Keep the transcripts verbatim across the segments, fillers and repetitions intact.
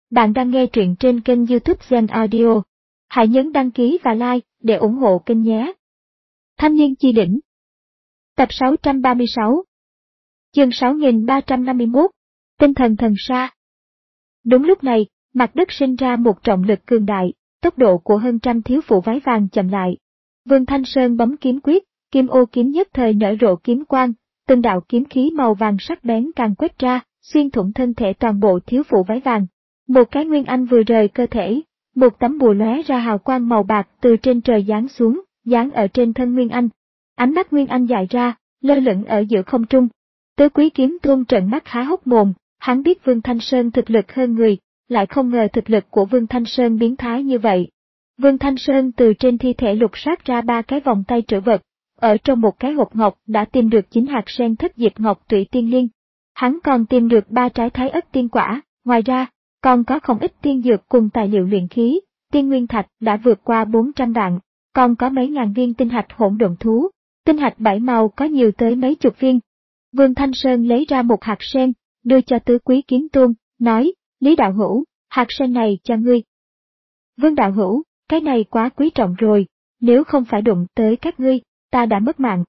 Bạn đang nghe truyện trên kênh YouTube Zen Audio. Hãy nhấn đăng ký và like để ủng hộ kênh nhé. Thanh niên chi đỉnh. Tập sáu trăm ba mươi sáu. Chương sáu nghìn ba trăm năm mươi mốt. Tinh thần thần sa. Đúng lúc này, mặt đất sinh ra một trọng lực cường đại, tốc độ của hơn trăm thiếu phụ váy vàng chậm lại. Vương Thanh Sơn bấm kiếm quyết, kim ô kiếm nhất thời nở rộ kiếm quang, từng đạo kiếm khí màu vàng sắc bén càng quét ra, xuyên thủng thân thể toàn bộ thiếu phụ váy vàng. Một cái nguyên anh vừa rời cơ thể, một tấm bùa lóe ra hào quang màu bạc từ trên trời giáng xuống, giáng ở trên thân nguyên anh. Ánh mắt nguyên anh dài ra, lơ lửng ở giữa không trung. Tứ Quý Kiếm Tôn trợn mắt há hốc mồm, hắn biết Vương Thanh Sơn thực lực hơn người, lại không ngờ thực lực của Vương Thanh Sơn biến thái như vậy. Vương Thanh Sơn từ trên thi thể lục soát ra ba cái vòng tay trữ vật, ở trong một cái hộp ngọc đã tìm được chín hạt sen thất diệp ngọc tụy tiên liên. Hắn còn tìm được ba trái thái ất tiên quả, ngoài ra, còn có không ít tiên dược cùng tài liệu luyện khí, tiên nguyên thạch đã vượt qua bốn trăm vạn, còn có mấy ngàn viên tinh hạch hỗn độn thú, tinh hạch bảy màu có nhiều tới mấy chục viên. Vương Thanh Sơn lấy ra một hạt sen, đưa cho Tứ Quý Kiếm Tôn, nói, Lý đạo hữu, hạt sen này cho ngươi. Vương đạo hữu, cái này quá quý trọng rồi, nếu không phải đụng tới các ngươi, ta đã mất mạng.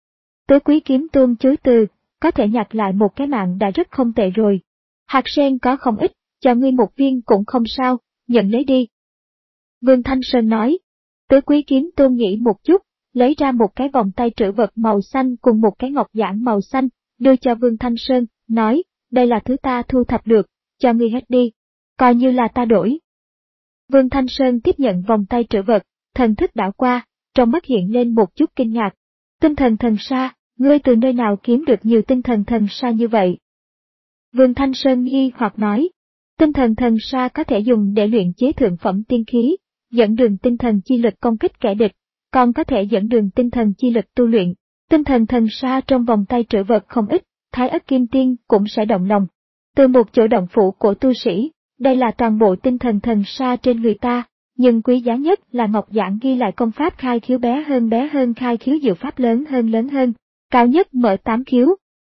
Tứ Quý Kiếm Tôn chối từ, có thể nhặt lại một cái mạng đã rất không tệ rồi. Hạt sen có không ít, cho ngươi một viên cũng không sao, nhận lấy đi. Vương Thanh Sơn nói. Tứ Quý Kiếm Tôn nghĩ một chút, lấy ra một cái vòng tay trữ vật màu xanh cùng một cái ngọc giản màu xanh, đưa cho Vương Thanh Sơn, nói, đây là thứ ta thu thập được, cho ngươi hết đi, coi như là ta đổi. Vương Thanh Sơn tiếp nhận vòng tay trữ vật, thần thức đảo qua, trong mắt hiện lên một chút kinh ngạc. Tinh thần thần sa, ngươi từ nơi nào kiếm được nhiều tinh thần thần sa như vậy? Vương Thanh Sơn nghi hoặc nói. Tinh thần thần sa có thể dùng để luyện chế thượng phẩm tiên khí, dẫn đường tinh thần chi lực công kích kẻ địch, còn có thể dẫn đường tinh thần chi lực tu luyện. Tinh thần thần sa trong vòng tay trữ vật không ít, Thái Ất Kim Tiên cũng sẽ động lòng. Từ một chỗ động phủ của tu sĩ, đây là toàn bộ tinh thần thần sa trên người ta, nhưng quý giá nhất là ngọc giản ghi lại công pháp khai khiếu bé hơn bé hơn khai khiếu diệu pháp lớn hơn lớn hơn, cao nhất mở tám khiếu.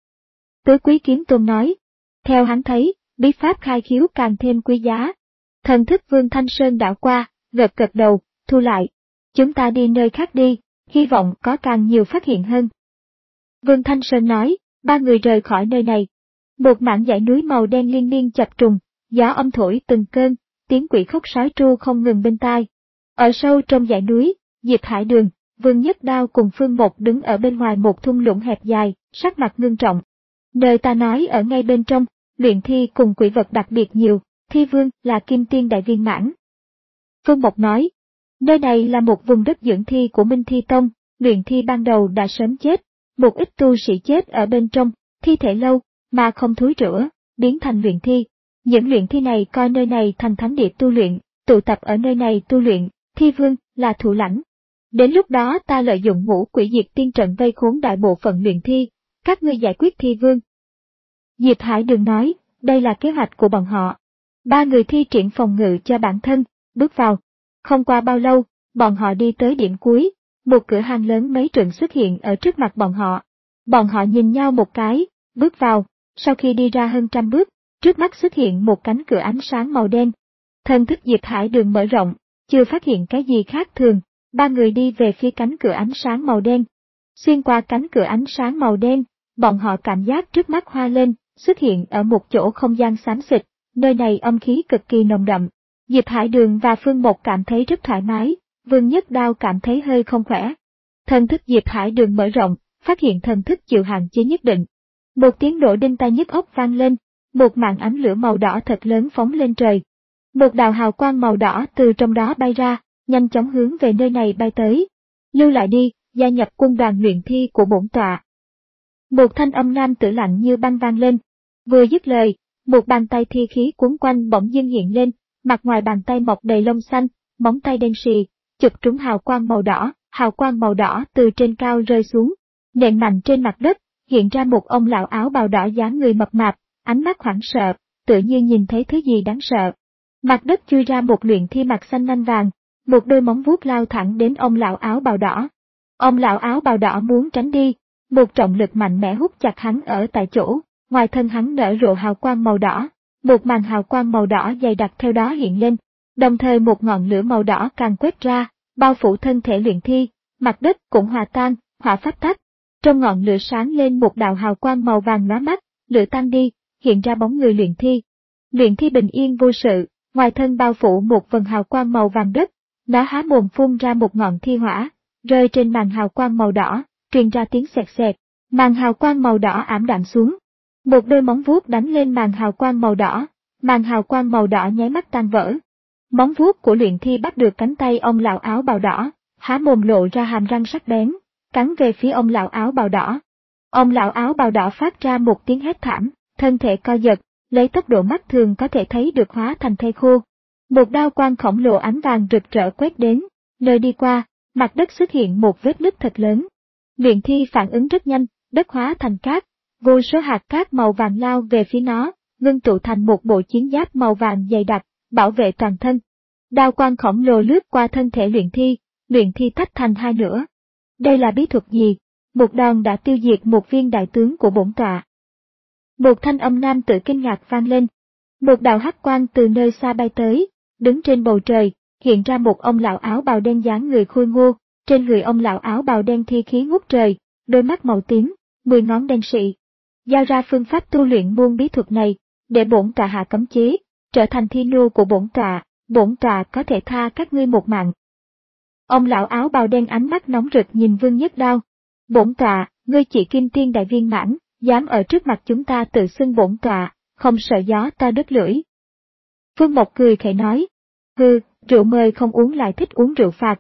Tứ Quý Kiếm Tôn nói, theo hắn thấy, bí pháp khai khiếu càng thêm quý giá. Thần thức Vương Thanh Sơn đảo qua, gật gật đầu, thu lại. Chúng ta đi nơi khác đi, hy vọng có càng nhiều phát hiện hơn. Vương Thanh Sơn nói, ba người rời khỏi nơi này. Một mảng dãy núi màu đen liên miên chập trùng, gió âm thổi từng cơn, tiếng quỷ khóc sói tru không ngừng bên tai. Ở sâu trong dãy núi, Diệp Hải Đường, Vương Nhất Đao cùng Phương Mộc đứng ở bên ngoài một thung lũng hẹp dài, sắc mặt ngưng trọng. Nơi ta nói ở ngay bên trong, luyện thi cùng quỷ vật đặc biệt nhiều, thi vương là kim tiên đại viên mãn. Phương Mộc nói, nơi này là một vùng đất dưỡng thi của Minh Thi Tông, luyện thi ban đầu đã sớm chết, một ít tu sĩ chết ở bên trong, thi thể lâu, mà không thối rữa, biến thành luyện thi. Những luyện thi này coi nơi này thành thánh địa tu luyện, tụ tập ở nơi này tu luyện, thi vương là thủ lãnh. Đến lúc đó ta lợi dụng ngũ quỷ diệt tiên trận vây khốn đại bộ phận luyện thi, các ngươi giải quyết thi vương. Diệp Hải Đường nói, đây là kế hoạch của bọn họ. Ba người thi triển phòng ngự cho bản thân, bước vào. Không qua bao lâu, bọn họ đi tới điểm cuối, một cửa hàng lớn mấy trượng xuất hiện ở trước mặt bọn họ. Bọn họ nhìn nhau một cái, bước vào, sau khi đi ra hơn trăm bước, trước mắt xuất hiện một cánh cửa ánh sáng màu đen. Thần thức Diệp Hải Đường mở rộng, chưa phát hiện cái gì khác thường, ba người đi về phía cánh cửa ánh sáng màu đen. Xuyên qua cánh cửa ánh sáng màu đen, bọn họ cảm giác trước mắt hoa lên, xuất hiện ở một chỗ không gian xám xịt, nơi này âm khí cực kỳ nồng đậm. Diệp Hải Đường và Phương Mộc cảm thấy rất thoải mái, Vương Nhất Đao cảm thấy hơi không khỏe. Thần thức Diệp Hải Đường mở rộng, phát hiện thần thức chịu hạn chế nhất định. Một tiếng nổ đinh tai nhức óc vang lên, một màn ánh lửa màu đỏ thật lớn phóng lên trời. Một đạo hào quang màu đỏ từ trong đó bay ra, nhanh chóng hướng về nơi này bay tới. Lưu lại đi, gia nhập quân đoàn luyện thi của bổn tọa. Một thanh âm nam tử lạnh như băng vang lên. Vừa dứt lời, một bàn tay thi khí cuốn quanh bỗng dưng hiện lên, mặt ngoài bàn tay mọc đầy lông xanh, móng tay đen sì, chụp trúng hào quang màu đỏ, hào quang màu đỏ từ trên cao rơi xuống, nện mạnh trên mặt đất, hiện ra một ông lão áo bào đỏ dáng người mập mạp, ánh mắt hoảng sợ, tựa như nhìn thấy thứ gì đáng sợ. Mặt đất chui ra một luyện thi mặt xanh nanh vàng, một đôi móng vuốt lao thẳng đến ông lão áo bào đỏ. Ông lão áo bào đỏ muốn tránh đi, một trọng lực mạnh mẽ hút chặt hắn ở tại chỗ, ngoài thân hắn nở rộ hào quang màu đỏ, một màn hào quang màu đỏ dày đặc theo đó hiện lên, đồng thời một ngọn lửa màu đỏ càng quét ra, bao phủ thân thể luyện thi, mặt đất cũng hòa tan, hỏa phát tắc. Trong ngọn lửa sáng lên một đạo hào quang màu vàng lóa mắt, lửa tan đi, hiện ra bóng người luyện thi. Luyện thi bình yên vô sự, ngoài thân bao phủ một vầng hào quang màu vàng đất, nó há mồm phun ra một ngọn thi hỏa, rơi trên màn hào quang màu đỏ, truyền ra tiếng xẹt xẹt, màn hào quang màu đỏ ảm đạm xuống. Một đôi móng vuốt đánh lên màn hào quang màu đỏ, màn hào quang màu đỏ nháy mắt tan vỡ. Móng vuốt của luyện thi bắt được cánh tay ông lão áo bào đỏ, há mồm lộ ra hàm răng sắc bén, cắn về phía ông lão áo bào đỏ. Ông lão áo bào đỏ phát ra một tiếng hét thảm, thân thể co giật, lấy tốc độ mắt thường có thể thấy được hóa thành thây khô. Một đao quang khổng lồ ánh vàng rực rỡ quét đến, nơi đi qua, mặt đất xuất hiện một vết nứt thật lớn. Luyện thi phản ứng rất nhanh, đất hóa thành cát, vô số hạt cát màu vàng lao về phía nó, ngưng tụ thành một bộ chiến giáp màu vàng dày đặc, bảo vệ toàn thân. Đao quang khổng lồ lướt qua thân thể luyện thi, luyện thi tách thành hai nửa. Đây là bí thuật gì? Một đòn đã tiêu diệt một viên đại tướng của bổn tọa. Một thanh âm nam tự kinh ngạc vang lên. Một đạo hắc quang từ nơi xa bay tới, đứng trên bầu trời, hiện ra một ông lão áo bào đen dáng người khôi ngô, trên người ông lão áo bào đen thi khí ngút trời, đôi mắt màu tím, mười ngón đen sị. Giao ra phương pháp tu luyện muôn bí thuật này, để bổn tọa hạ cấm chế, trở thành thi nô của bổn tọa, bổn tọa có thể tha các ngươi một mạng. Ông lão áo bào đen ánh mắt nóng rực nhìn Vương Nhất Đao. Bổn tọa, ngươi chỉ kim tiên đại viên mãn, dám ở trước mặt chúng ta tự xưng bổn tọa, không sợ gió ta đứt lưỡi. Vương Mộc cười khẩy nói, hừ, rượu mời không uống lại thích uống rượu phạt.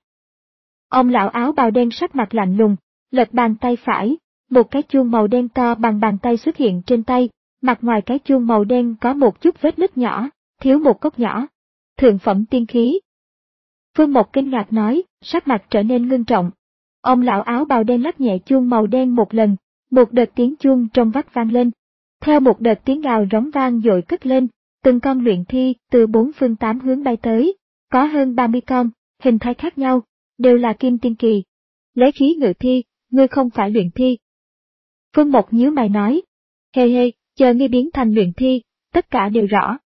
Ông lão áo bào đen sắc mặt lạnh lùng, lật bàn tay phải, một cái chuông màu đen to bằng bàn tay xuất hiện trên tay, mặt ngoài cái chuông màu đen có một chút vết nứt nhỏ, thiếu một cốc nhỏ. Thượng phẩm tiên khí. Vương Mộc kinh ngạc nói, sắc mặt trở nên ngưng trọng. Ông lão áo bào đen lắc nhẹ chuông màu đen một lần, một đợt tiếng chuông trong vắt vang lên. Theo một đợt tiếng gào rống vang dội cất lên, từng con luyện thi từ bốn phương tám hướng bay tới, có hơn ba mươi con, hình thái khác nhau, đều là kim tiên kỳ. Lấy khí ngự thi, ngươi không phải luyện thi. Vương Mộc nhíu mày nói, hê hê, chờ ngươi biến thành luyện thi, tất cả đều rõ.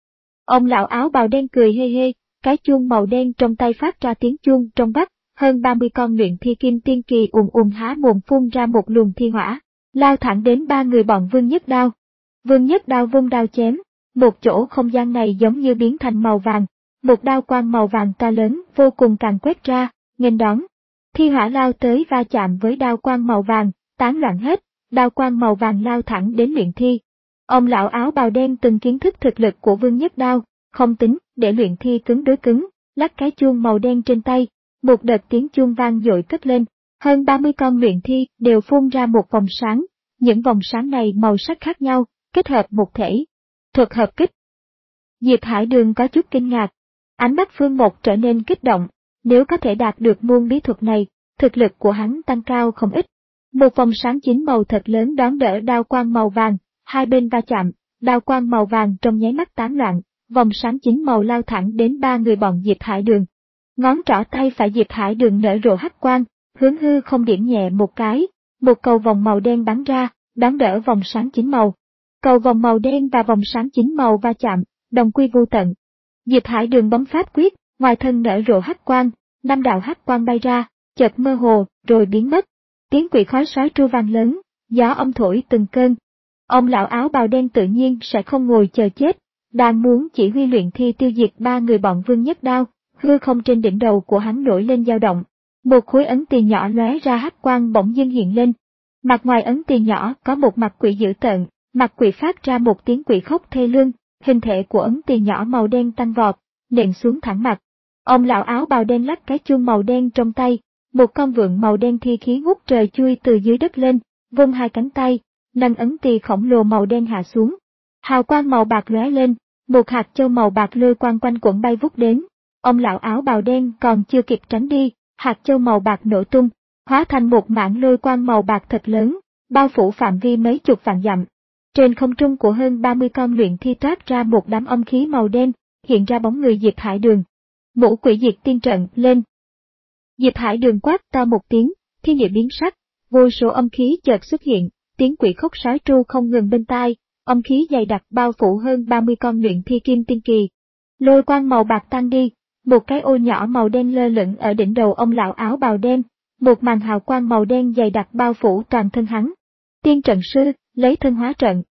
Ông lão áo bào đen cười hê hê, cái chuông màu đen trong tay phát ra tiếng chuông trong vắt, hơn ba mươi con luyện thi kim tiên kỳ ùn ùn há mồm phun ra một luồng thi hỏa, lao thẳng đến ba người bọn Vương Nhất Đao. Vương Nhất Đao vung đao chém, một chỗ không gian này giống như biến thành màu vàng, một đao quang màu vàng to lớn vô cùng càng quét ra, nghênh đón. Thi hỏa lao tới va chạm với đao quang màu vàng, tán loạn hết, đao quang màu vàng lao thẳng đến luyện thi. Ông lão áo bào đen từng kiến thức thực lực của Vương Nhất Đao, không tính, để luyện thi cứng đối cứng, lắc cái chuông màu đen trên tay, một đợt tiếng chuông vang dội cất lên, hơn ba mươi con luyện thi đều phun ra một vòng sáng, những vòng sáng này màu sắc khác nhau, kết hợp một thể. Thuật hợp kích. Diệp Hải Đường có chút kinh ngạc, ánh mắt Vương Mộc trở nên kích động, nếu có thể đạt được môn bí thuật này, thực lực của hắn tăng cao không ít. Một vòng sáng chín màu thật lớn đón đỡ đao quang màu vàng, hai bên va chạm, đao quang màu vàng trong nháy mắt tán loạn, vòng sáng chín màu lao thẳng đến ba người bọn Diệp Hải Đường. Ngón trỏ tay phải Diệp Hải Đường nở rộ hắc quang, hướng hư không điểm nhẹ một cái, một cầu vòng màu đen bắn ra, đón đỡ vòng sáng chín màu. Cầu vòng màu đen và vòng sáng chín màu va chạm, đồng quy vô tận. Diệp Hải Đường bấm pháp quyết, ngoài thân nở rộ hắc quang, năm đạo hắc quang bay ra, chợt mơ hồ, rồi biến mất. Tiếng quỷ khói sói tru vang lớn, gió âm thổi từng cơn. Ông lão áo bào đen tự nhiên sẽ không ngồi chờ chết, đang muốn chỉ huy luyện thi tiêu diệt ba người bọn Vương Nhất Đao, hư không trên đỉnh đầu của hắn nổi lên dao động. Một khối ấn tiền nhỏ lóe ra hắc quang bỗng dưng hiện lên. Mặt ngoài ấn tiền nhỏ có một mặt quỷ dữ tợn, mặt quỷ phát ra một tiếng quỷ khóc thê lương, hình thể của ấn tiền nhỏ màu đen tăng vọt, nện xuống thẳng mặt. Ông lão áo bào đen lắc cái chuông màu đen trong tay, một con vượn màu đen thi khí ngút trời chui từ dưới đất lên, vung hai cánh tay, nâng ấn tỳ khổng lồ màu đen hạ xuống. Hào quang màu bạc lóe lên, một hạt châu màu bạc lôi quang quanh quẩn bay vút đến. Ông lão áo bào đen còn chưa kịp tránh đi, hạt châu màu bạc nổ tung, hóa thành một mảng lôi quang màu bạc thật lớn, bao phủ phạm vi mấy chục vạn dặm. Trên không trung của hơn ba mươi con luyện thi toát ra một đám âm khí màu đen, hiện ra bóng người Diệp Hải Đường. Ngũ quỷ diệt tiên trận lên. Diệp Hải Đường quát to một tiếng, thiên địa biến sắc, vô số âm khí chợt xuất hiện, tiếng quỷ khóc sói tru không ngừng bên tai, âm khí dày đặc bao phủ hơn ba mươi con luyện thi kim tiên kỳ. Lôi quang màu bạc tan đi, một cái ô nhỏ màu đen lơ lửng ở đỉnh đầu ông lão áo bào đen, một màn hào quang màu đen dày đặc bao phủ toàn thân hắn. Tiên trận sư, lấy thân hóa trận.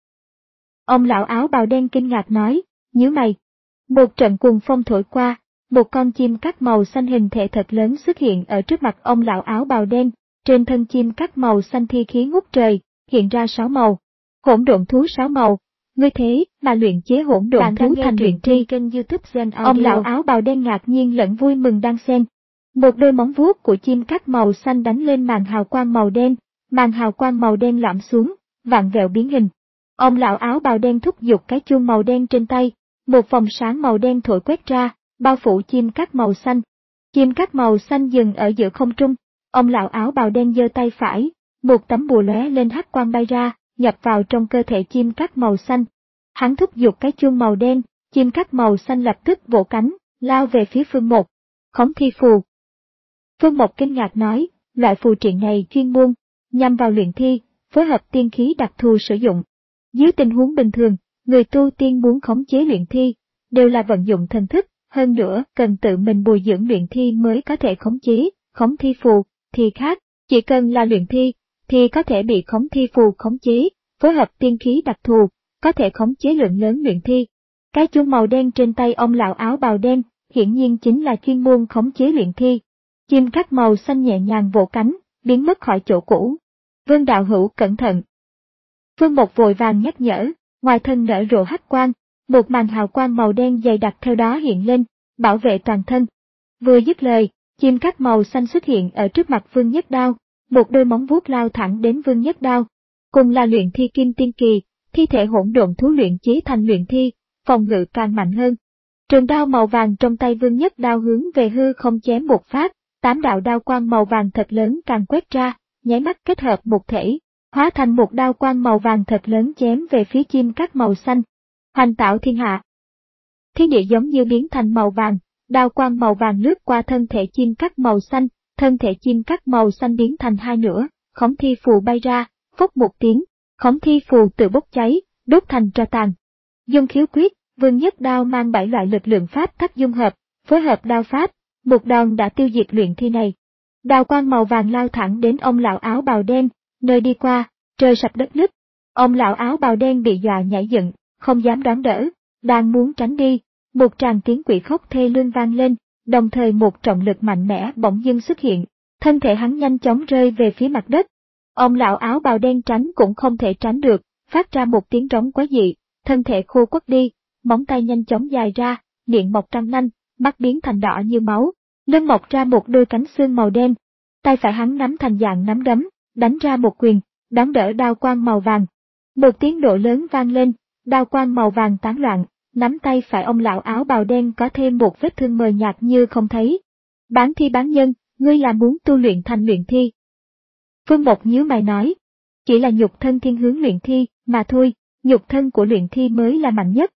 Ông lão áo bào đen kinh ngạc nói, nhíu mày. Một trận cuồng phong thổi qua, một con chim cắt màu xanh hình thể thật lớn xuất hiện ở trước mặt ông lão áo bào đen, trên thân chim cắt màu xanh thi khí ngút trời, hiện ra sáu màu. Hỗn độn thú sáu màu, ngươi thế mà luyện chế hỗn độn thú thành luyện tri kênh YouTube Gen Audio. Ông lão áo bào đen ngạc nhiên lẫn vui mừng đang xen. Một đôi móng vuốt của chim cắt màu xanh đánh lên màn hào quang màu đen, màn hào quang màu đen lõm xuống, vặn vẹo biến hình. Ông lão áo bào đen thúc giục cái chuông màu đen trên tay, một vòng sáng màu đen thổi quét ra, bao phủ chim cắt màu xanh. Chim cắt màu xanh dừng ở giữa không trung, ông lão áo bào đen giơ tay phải, một tấm bùa lóe lên hắc quang bay ra, nhập vào trong cơ thể chim cắt màu xanh. Hắn thúc giục cái chuông màu đen, chim cắt màu xanh lập tức vỗ cánh, lao về phía Phương Một. Khống thi phù. Phương Một kinh ngạc nói, loại phù triện này chuyên môn, nhằm vào luyện thi, phối hợp tiên khí đặc thù sử dụng. Dưới tình huống bình thường, người tu tiên muốn khống chế luyện thi, đều là vận dụng thần thức, hơn nữa cần tự mình bồi dưỡng luyện thi mới có thể khống chế, khống thi phù, thì khác, chỉ cần là luyện thi, thì có thể bị khống thi phù khống chế, phối hợp tiên khí đặc thù, có thể khống chế lượng lớn luyện thi. Cái chuông màu đen trên tay ông lão áo bào đen, hiển nhiên chính là chuyên môn khống chế luyện thi. Chim cắt màu xanh nhẹ nhàng vỗ cánh, biến mất khỏi chỗ cũ. Vương đạo hữu cẩn thận. Phương Một vội vàng nhắc nhở, ngoài thân nở rộ hắc quang, một màn hào quang màu đen dày đặc theo đó hiện lên, bảo vệ toàn thân. Vừa dứt lời, chim cắt màu xanh xuất hiện ở trước mặt Vương Nhất Đao, một đôi móng vuốt lao thẳng đến Vương Nhất Đao. Cùng là luyện thi kim tiên kỳ, thi thể hỗn độn thú luyện chế thành luyện thi, phòng ngự càng mạnh hơn. Trường đao màu vàng trong tay Vương Nhất Đao hướng về hư không chém một phát, tám đạo đao quang màu vàng thật lớn càng quét ra, nháy mắt kết hợp một thể, hóa thành một đao quang màu vàng thật lớn chém về phía chim cắt màu xanh. Hoành tạo thiên hạ. Thiên địa giống như biến thành màu vàng, đao quang màu vàng lướt qua thân thể chim cắt màu xanh, thân thể chim cắt màu xanh biến thành hai nửa, khống thi phù bay ra, phốc một tiếng, khống thi phù tự bốc cháy, đốt thành tro tàn. Dung khiếu quyết, Vương Nhất Đao mang bảy loại lực lượng pháp tắc dung hợp, phối hợp đao pháp, một đòn đã tiêu diệt luyện thi này. Đao quang màu vàng lao thẳng đến ông lão áo bào đen, nơi đi qua, trời sập đất nứt. Ông lão áo bào đen bị dọa nhảy dựng, không dám đón đỡ, đang muốn tránh đi, một tràng tiếng quỷ khóc thê lương vang lên, đồng thời một trọng lực mạnh mẽ bỗng dưng xuất hiện, thân thể hắn nhanh chóng rơi về phía mặt đất. Ông lão áo bào đen tránh cũng không thể tránh được, phát ra một tiếng trống quái dị, thân thể khô quắt đi, móng tay nhanh chóng dài ra, miệng mọc răng nanh, mắt biến thành đỏ như máu, lưng mọc ra một đôi cánh xương màu đen. Tay phải hắn nắm thành dạng nắm đấm, đánh ra một quyền, đón đỡ đao quang màu vàng. Một tiếng nổ lớn vang lên, đao quang màu vàng tán loạn, nắm tay phải ông lão áo bào đen có thêm một vết thương mờ nhạt như không thấy. Bán thi bán nhân, ngươi là muốn tu luyện thành luyện thi. Phương Một nhíu mày nói, chỉ là nhục thân thiên hướng luyện thi, mà thôi, nhục thân của luyện thi mới là mạnh nhất.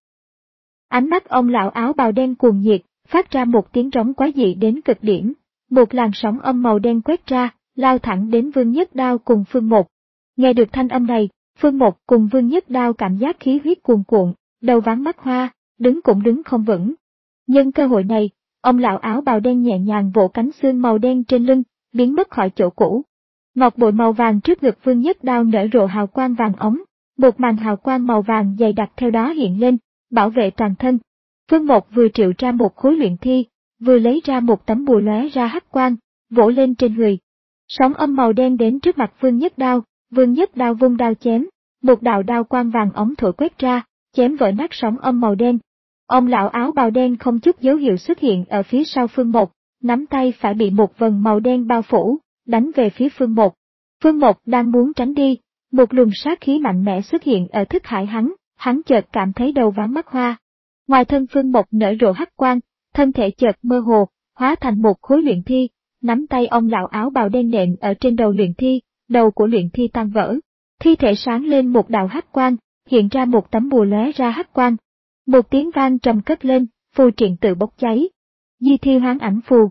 Ánh mắt ông lão áo bào đen cuồng nhiệt, phát ra một tiếng trống quái dị đến cực điểm, một làn sóng âm màu đen quét ra, lao thẳng đến Vương Nhất Đao cùng Phương Một. Nghe được thanh âm này, Phương Một cùng Vương Nhất Đao cảm giác khí huyết cuồn cuộn, đầu váng mắt hoa, đứng cũng đứng không vững. Nhân cơ hội này, ông lão áo bào đen nhẹ nhàng vỗ cánh xương màu đen trên lưng, biến mất khỏi chỗ cũ. Ngọc bội màu vàng trước ngực Vương Nhất Đao nở rộ hào quang vàng ống, một màn hào quang màu vàng dày đặc theo đó hiện lên, bảo vệ toàn thân. Phương Một vừa triệu ra một khối luyện thi, vừa lấy ra một tấm bùa lóe ra hắc quang, vỗ lên trên người. Sóng âm màu đen đến trước mặt Vương Nhất Đao, Vương Nhất Đao vung đao chém, một đạo đao quang vàng ống thổi quét ra, chém vỡ nát sóng âm màu đen. Ông lão áo bào đen không chút dấu hiệu xuất hiện ở phía sau Phương Một, nắm tay phải bị một vầng màu đen bao phủ, đánh về phía Phương Một. Phương Một đang muốn tránh đi, một luồng sát khí mạnh mẽ xuất hiện ở thức hải hắn, hắn chợt cảm thấy đầu váng mắt hoa. Ngoài thân Phương Một nở rộ hắc quang, thân thể chợt mơ hồ, hóa thành một khối luyện thi, nắm tay ông lão áo bào đen nện ở trên đầu luyện thi, đầu của luyện thi tan vỡ. Thi thể sáng lên một đạo hắc quang, hiện ra một tấm bùa lóe ra hắc quang. Một tiếng vang trầm cất lên, phù triện tự bốc cháy. Di thi hoán ảnh phù.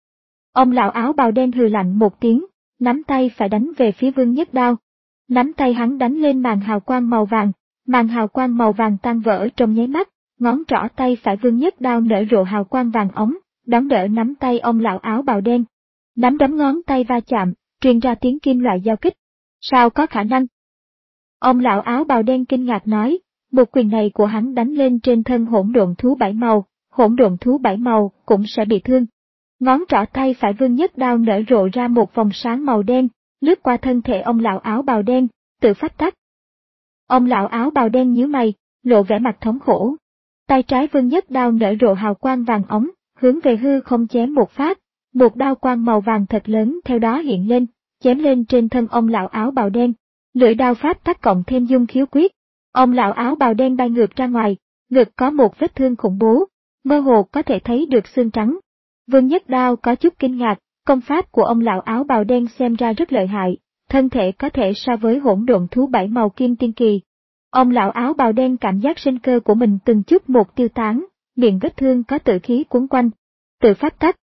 Ông lão áo bào đen hừ lạnh một tiếng, nắm tay phải đánh về phía Vương Nhất Đao. Nắm tay hắn đánh lên màn hào quang màu vàng, màn hào quang màu vàng tan vỡ trong nháy mắt, ngón trỏ tay phải Vương Nhất Đao nở rộ hào quang vàng óng, đón đỡ nắm tay ông lão áo bào đen. Nắm đấm ngón tay va chạm, truyền ra tiếng kim loại giao kích. Sao có khả năng? Ông lão áo bào đen kinh ngạc nói, một quyền này của hắn đánh lên trên thân hỗn độn thú bảy màu, hỗn độn thú bảy màu cũng sẽ bị thương. Ngón trỏ tay phải Vương Nhất Đao nở rộ ra một vòng sáng màu đen, lướt qua thân thể ông lão áo bào đen, tự phát tắc. Ông lão áo bào đen nhíu mày, lộ vẻ mặt thống khổ. Tay trái Vương Nhất Đao nở rộ hào quang vàng óng, hướng về hư không chém một phát, một đao quang màu vàng thật lớn theo đó hiện lên, chém lên trên thân ông lão áo bào đen. Lưỡi đao pháp tắc cộng thêm dung khiếu quyết, ông lão áo bào đen bay ngược ra ngoài, ngực có một vết thương khủng bố, mơ hồ có thể thấy được xương trắng. Vương Nhất Đao có chút kinh ngạc, công pháp của ông lão áo bào đen xem ra rất lợi hại, thân thể có thể so với hỗn độn thú bảy màu kim tiên kỳ. Ông lão áo bào đen cảm giác sinh cơ của mình từng chút một tiêu tán, miệng vết thương có tự khí cuốn quanh. Tự phát tắc.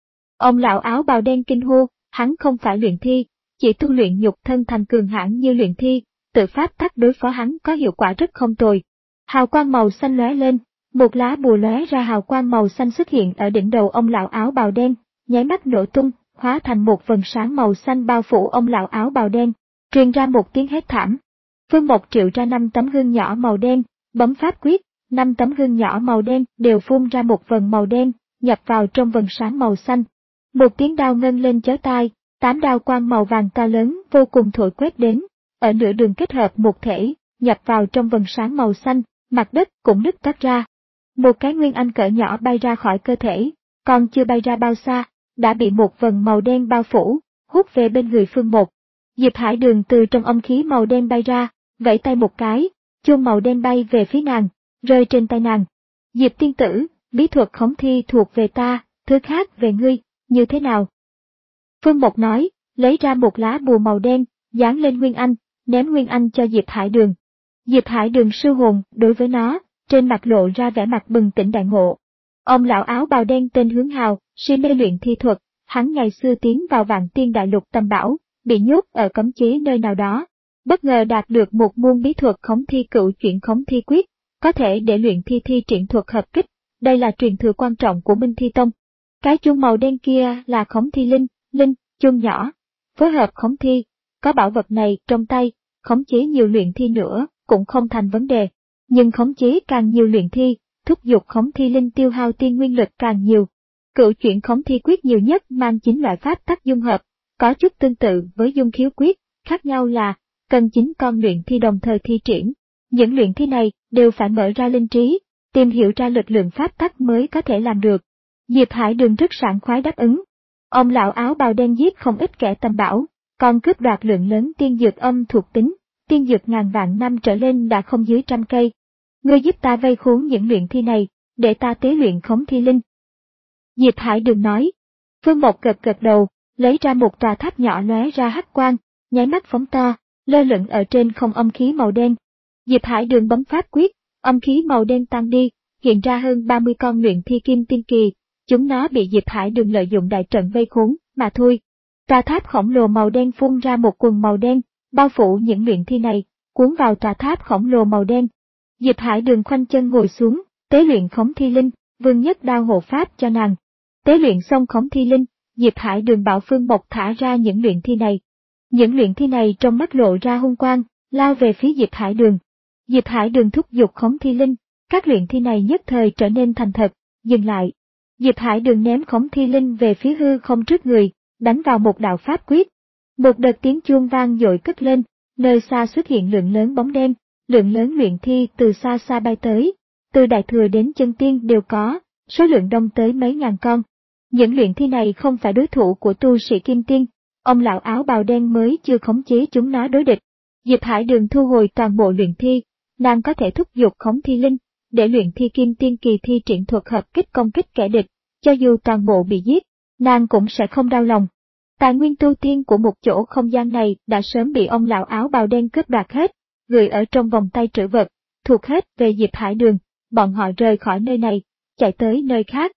Ông lão áo bào đen kinh hô, hắn không phải luyện thi, chỉ tu luyện nhục thân thành cường hãn như luyện thi, tự pháp tắc đối phó hắn có hiệu quả rất không tồi. Hào quang màu xanh lóe lên, một lá bùa lóe ra hào quang màu xanh xuất hiện ở đỉnh đầu ông lão áo bào đen, nháy mắt nổ tung, hóa thành một vầng sáng màu xanh bao phủ ông lão áo bào đen, truyền ra một tiếng hét thảm. Phương Mộc triệu ra năm tấm gương nhỏ màu đen, bấm pháp quyết, năm tấm gương nhỏ màu đen đều phun ra một vầng màu đen, nhập vào trong vầng sáng màu xanh. Một tiếng đao ngân lên chói tai, tám đao quang màu vàng to lớn vô cùng thổi quét đến, ở nửa đường kết hợp một thể, nhập vào trong vầng sáng màu xanh, mặt đất cũng nứt toát ra. Một cái nguyên anh cỡ nhỏ bay ra khỏi cơ thể, còn chưa bay ra bao xa, đã bị một vầng màu đen bao phủ, hút về bên người Phương Mộc. Diệp Hải Đường từ trong âm khí màu đen bay ra, vẫy tay một cái, chuông màu đen bay về phía nàng, rơi trên tay nàng. Diệp tiên tử, bí thuật khống thi thuộc về ta, thứ khác về ngươi, như thế nào? Phương Mộc nói, lấy ra một lá bùa màu đen, dán lên Nguyên Anh, ném Nguyên Anh cho Diệp Hải Đường. Diệp Hải Đường sư hồn đối với nó, trên mặt lộ ra vẻ mặt bừng tỉnh đại ngộ. Ông lão áo bào đen tên Hướng Hào, si mê luyện thi thuật, hắn ngày xưa tiến vào Vạn Tiên Đại Lục Tầm Bảo, bị nhốt ở cấm chế nơi nào đó, bất ngờ đạt được một môn bí thuật khống thi cựu chuyển khống thi quyết, có thể để luyện thi thi triển thuật hợp kích, đây là truyền thừa quan trọng của Minh Thi Tông. Cái chuông màu đen kia là khống thi linh, linh, chuông nhỏ, phối hợp khống thi, có bảo vật này trong tay, khống chế nhiều luyện thi nữa cũng không thành vấn đề, nhưng khống chế càng nhiều luyện thi, thúc giục khống thi linh tiêu hao tiên nguyên lực càng nhiều. Cựu chuyển khống thi quyết nhiều nhất mang chín loại pháp tắc dung hợp, có chút tương tự với dung khiếu quyết, khác nhau là cần chín con luyện thi đồng thời thi triển. Những luyện thi này đều phải mở ra linh trí, tìm hiểu ra lực lượng pháp tắc mới có thể làm được. Diệp Hải Đường rất sảng khoái đáp ứng. Ông lão áo bào đen giết không ít kẻ tầm bảo, còn cướp đoạt lượng lớn tiên dược âm thuộc tính, tiên dược ngàn vạn năm trở lên đã không dưới trăm cây. Ngươi giúp ta vây khốn những luyện thi này, để ta tế luyện khống thi linh. Diệp Hải Đường nói. Phương Mộc gật gật đầu, lấy ra một tòa tháp nhỏ lóe ra hắc quang, nháy mắt phóng to, lơ lửng ở trên không âm khí màu đen. Diệp Hải Đường bấm pháp quyết, âm khí màu đen tan đi, hiện ra hơn ba mươi con luyện thi kim tiên kỳ, chúng nó bị Diệp Hải Đường lợi dụng đại trận vây khốn, mà thôi. Tòa tháp khổng lồ màu đen phun ra một quần màu đen, bao phủ những luyện thi này, cuốn vào tòa tháp khổng lồ màu đen. Diệp Hải Đường khoanh chân ngồi xuống, tế luyện khống thi linh, Vương Nhất Đao hộ pháp cho nàng. Tế luyện xong khống thi linh, Diệp Hải Đường bảo Phương Mộc thả ra những luyện thi này. Những luyện thi này trong mắt lộ ra hung quang, lao về phía Diệp Hải Đường. Diệp Hải Đường thúc giục khống thi linh, các luyện thi này nhất thời trở nên thành thật, dừng lại. Diệp Hải Đường ném khống thi linh về phía hư không trước người, đánh vào một đạo pháp quyết. Một đợt tiếng chuông vang dội cất lên, nơi xa xuất hiện lượng lớn bóng đen, lượng lớn luyện thi từ xa xa bay tới, từ đại thừa đến chân tiên đều có, số lượng đông tới mấy ngàn con. Những luyện thi này không phải đối thủ của tu sĩ kim tiên, ông lão áo bào đen mới chưa khống chế chúng nó đối địch. Diệp Hải Đường thu hồi toàn bộ luyện thi, nàng có thể thúc giục khống thi linh, để luyện thi kim tiên kỳ thi triển thuật hợp kích công kích kẻ địch, cho dù toàn bộ bị giết, nàng cũng sẽ không đau lòng. Tài nguyên tu tiên của một chỗ không gian này đã sớm bị ông lão áo bào đen cướp đoạt hết, gửi ở trong vòng tay trữ vật, thuộc hết về Diệp Hải Đường, bọn họ rời khỏi nơi này, chạy tới nơi khác.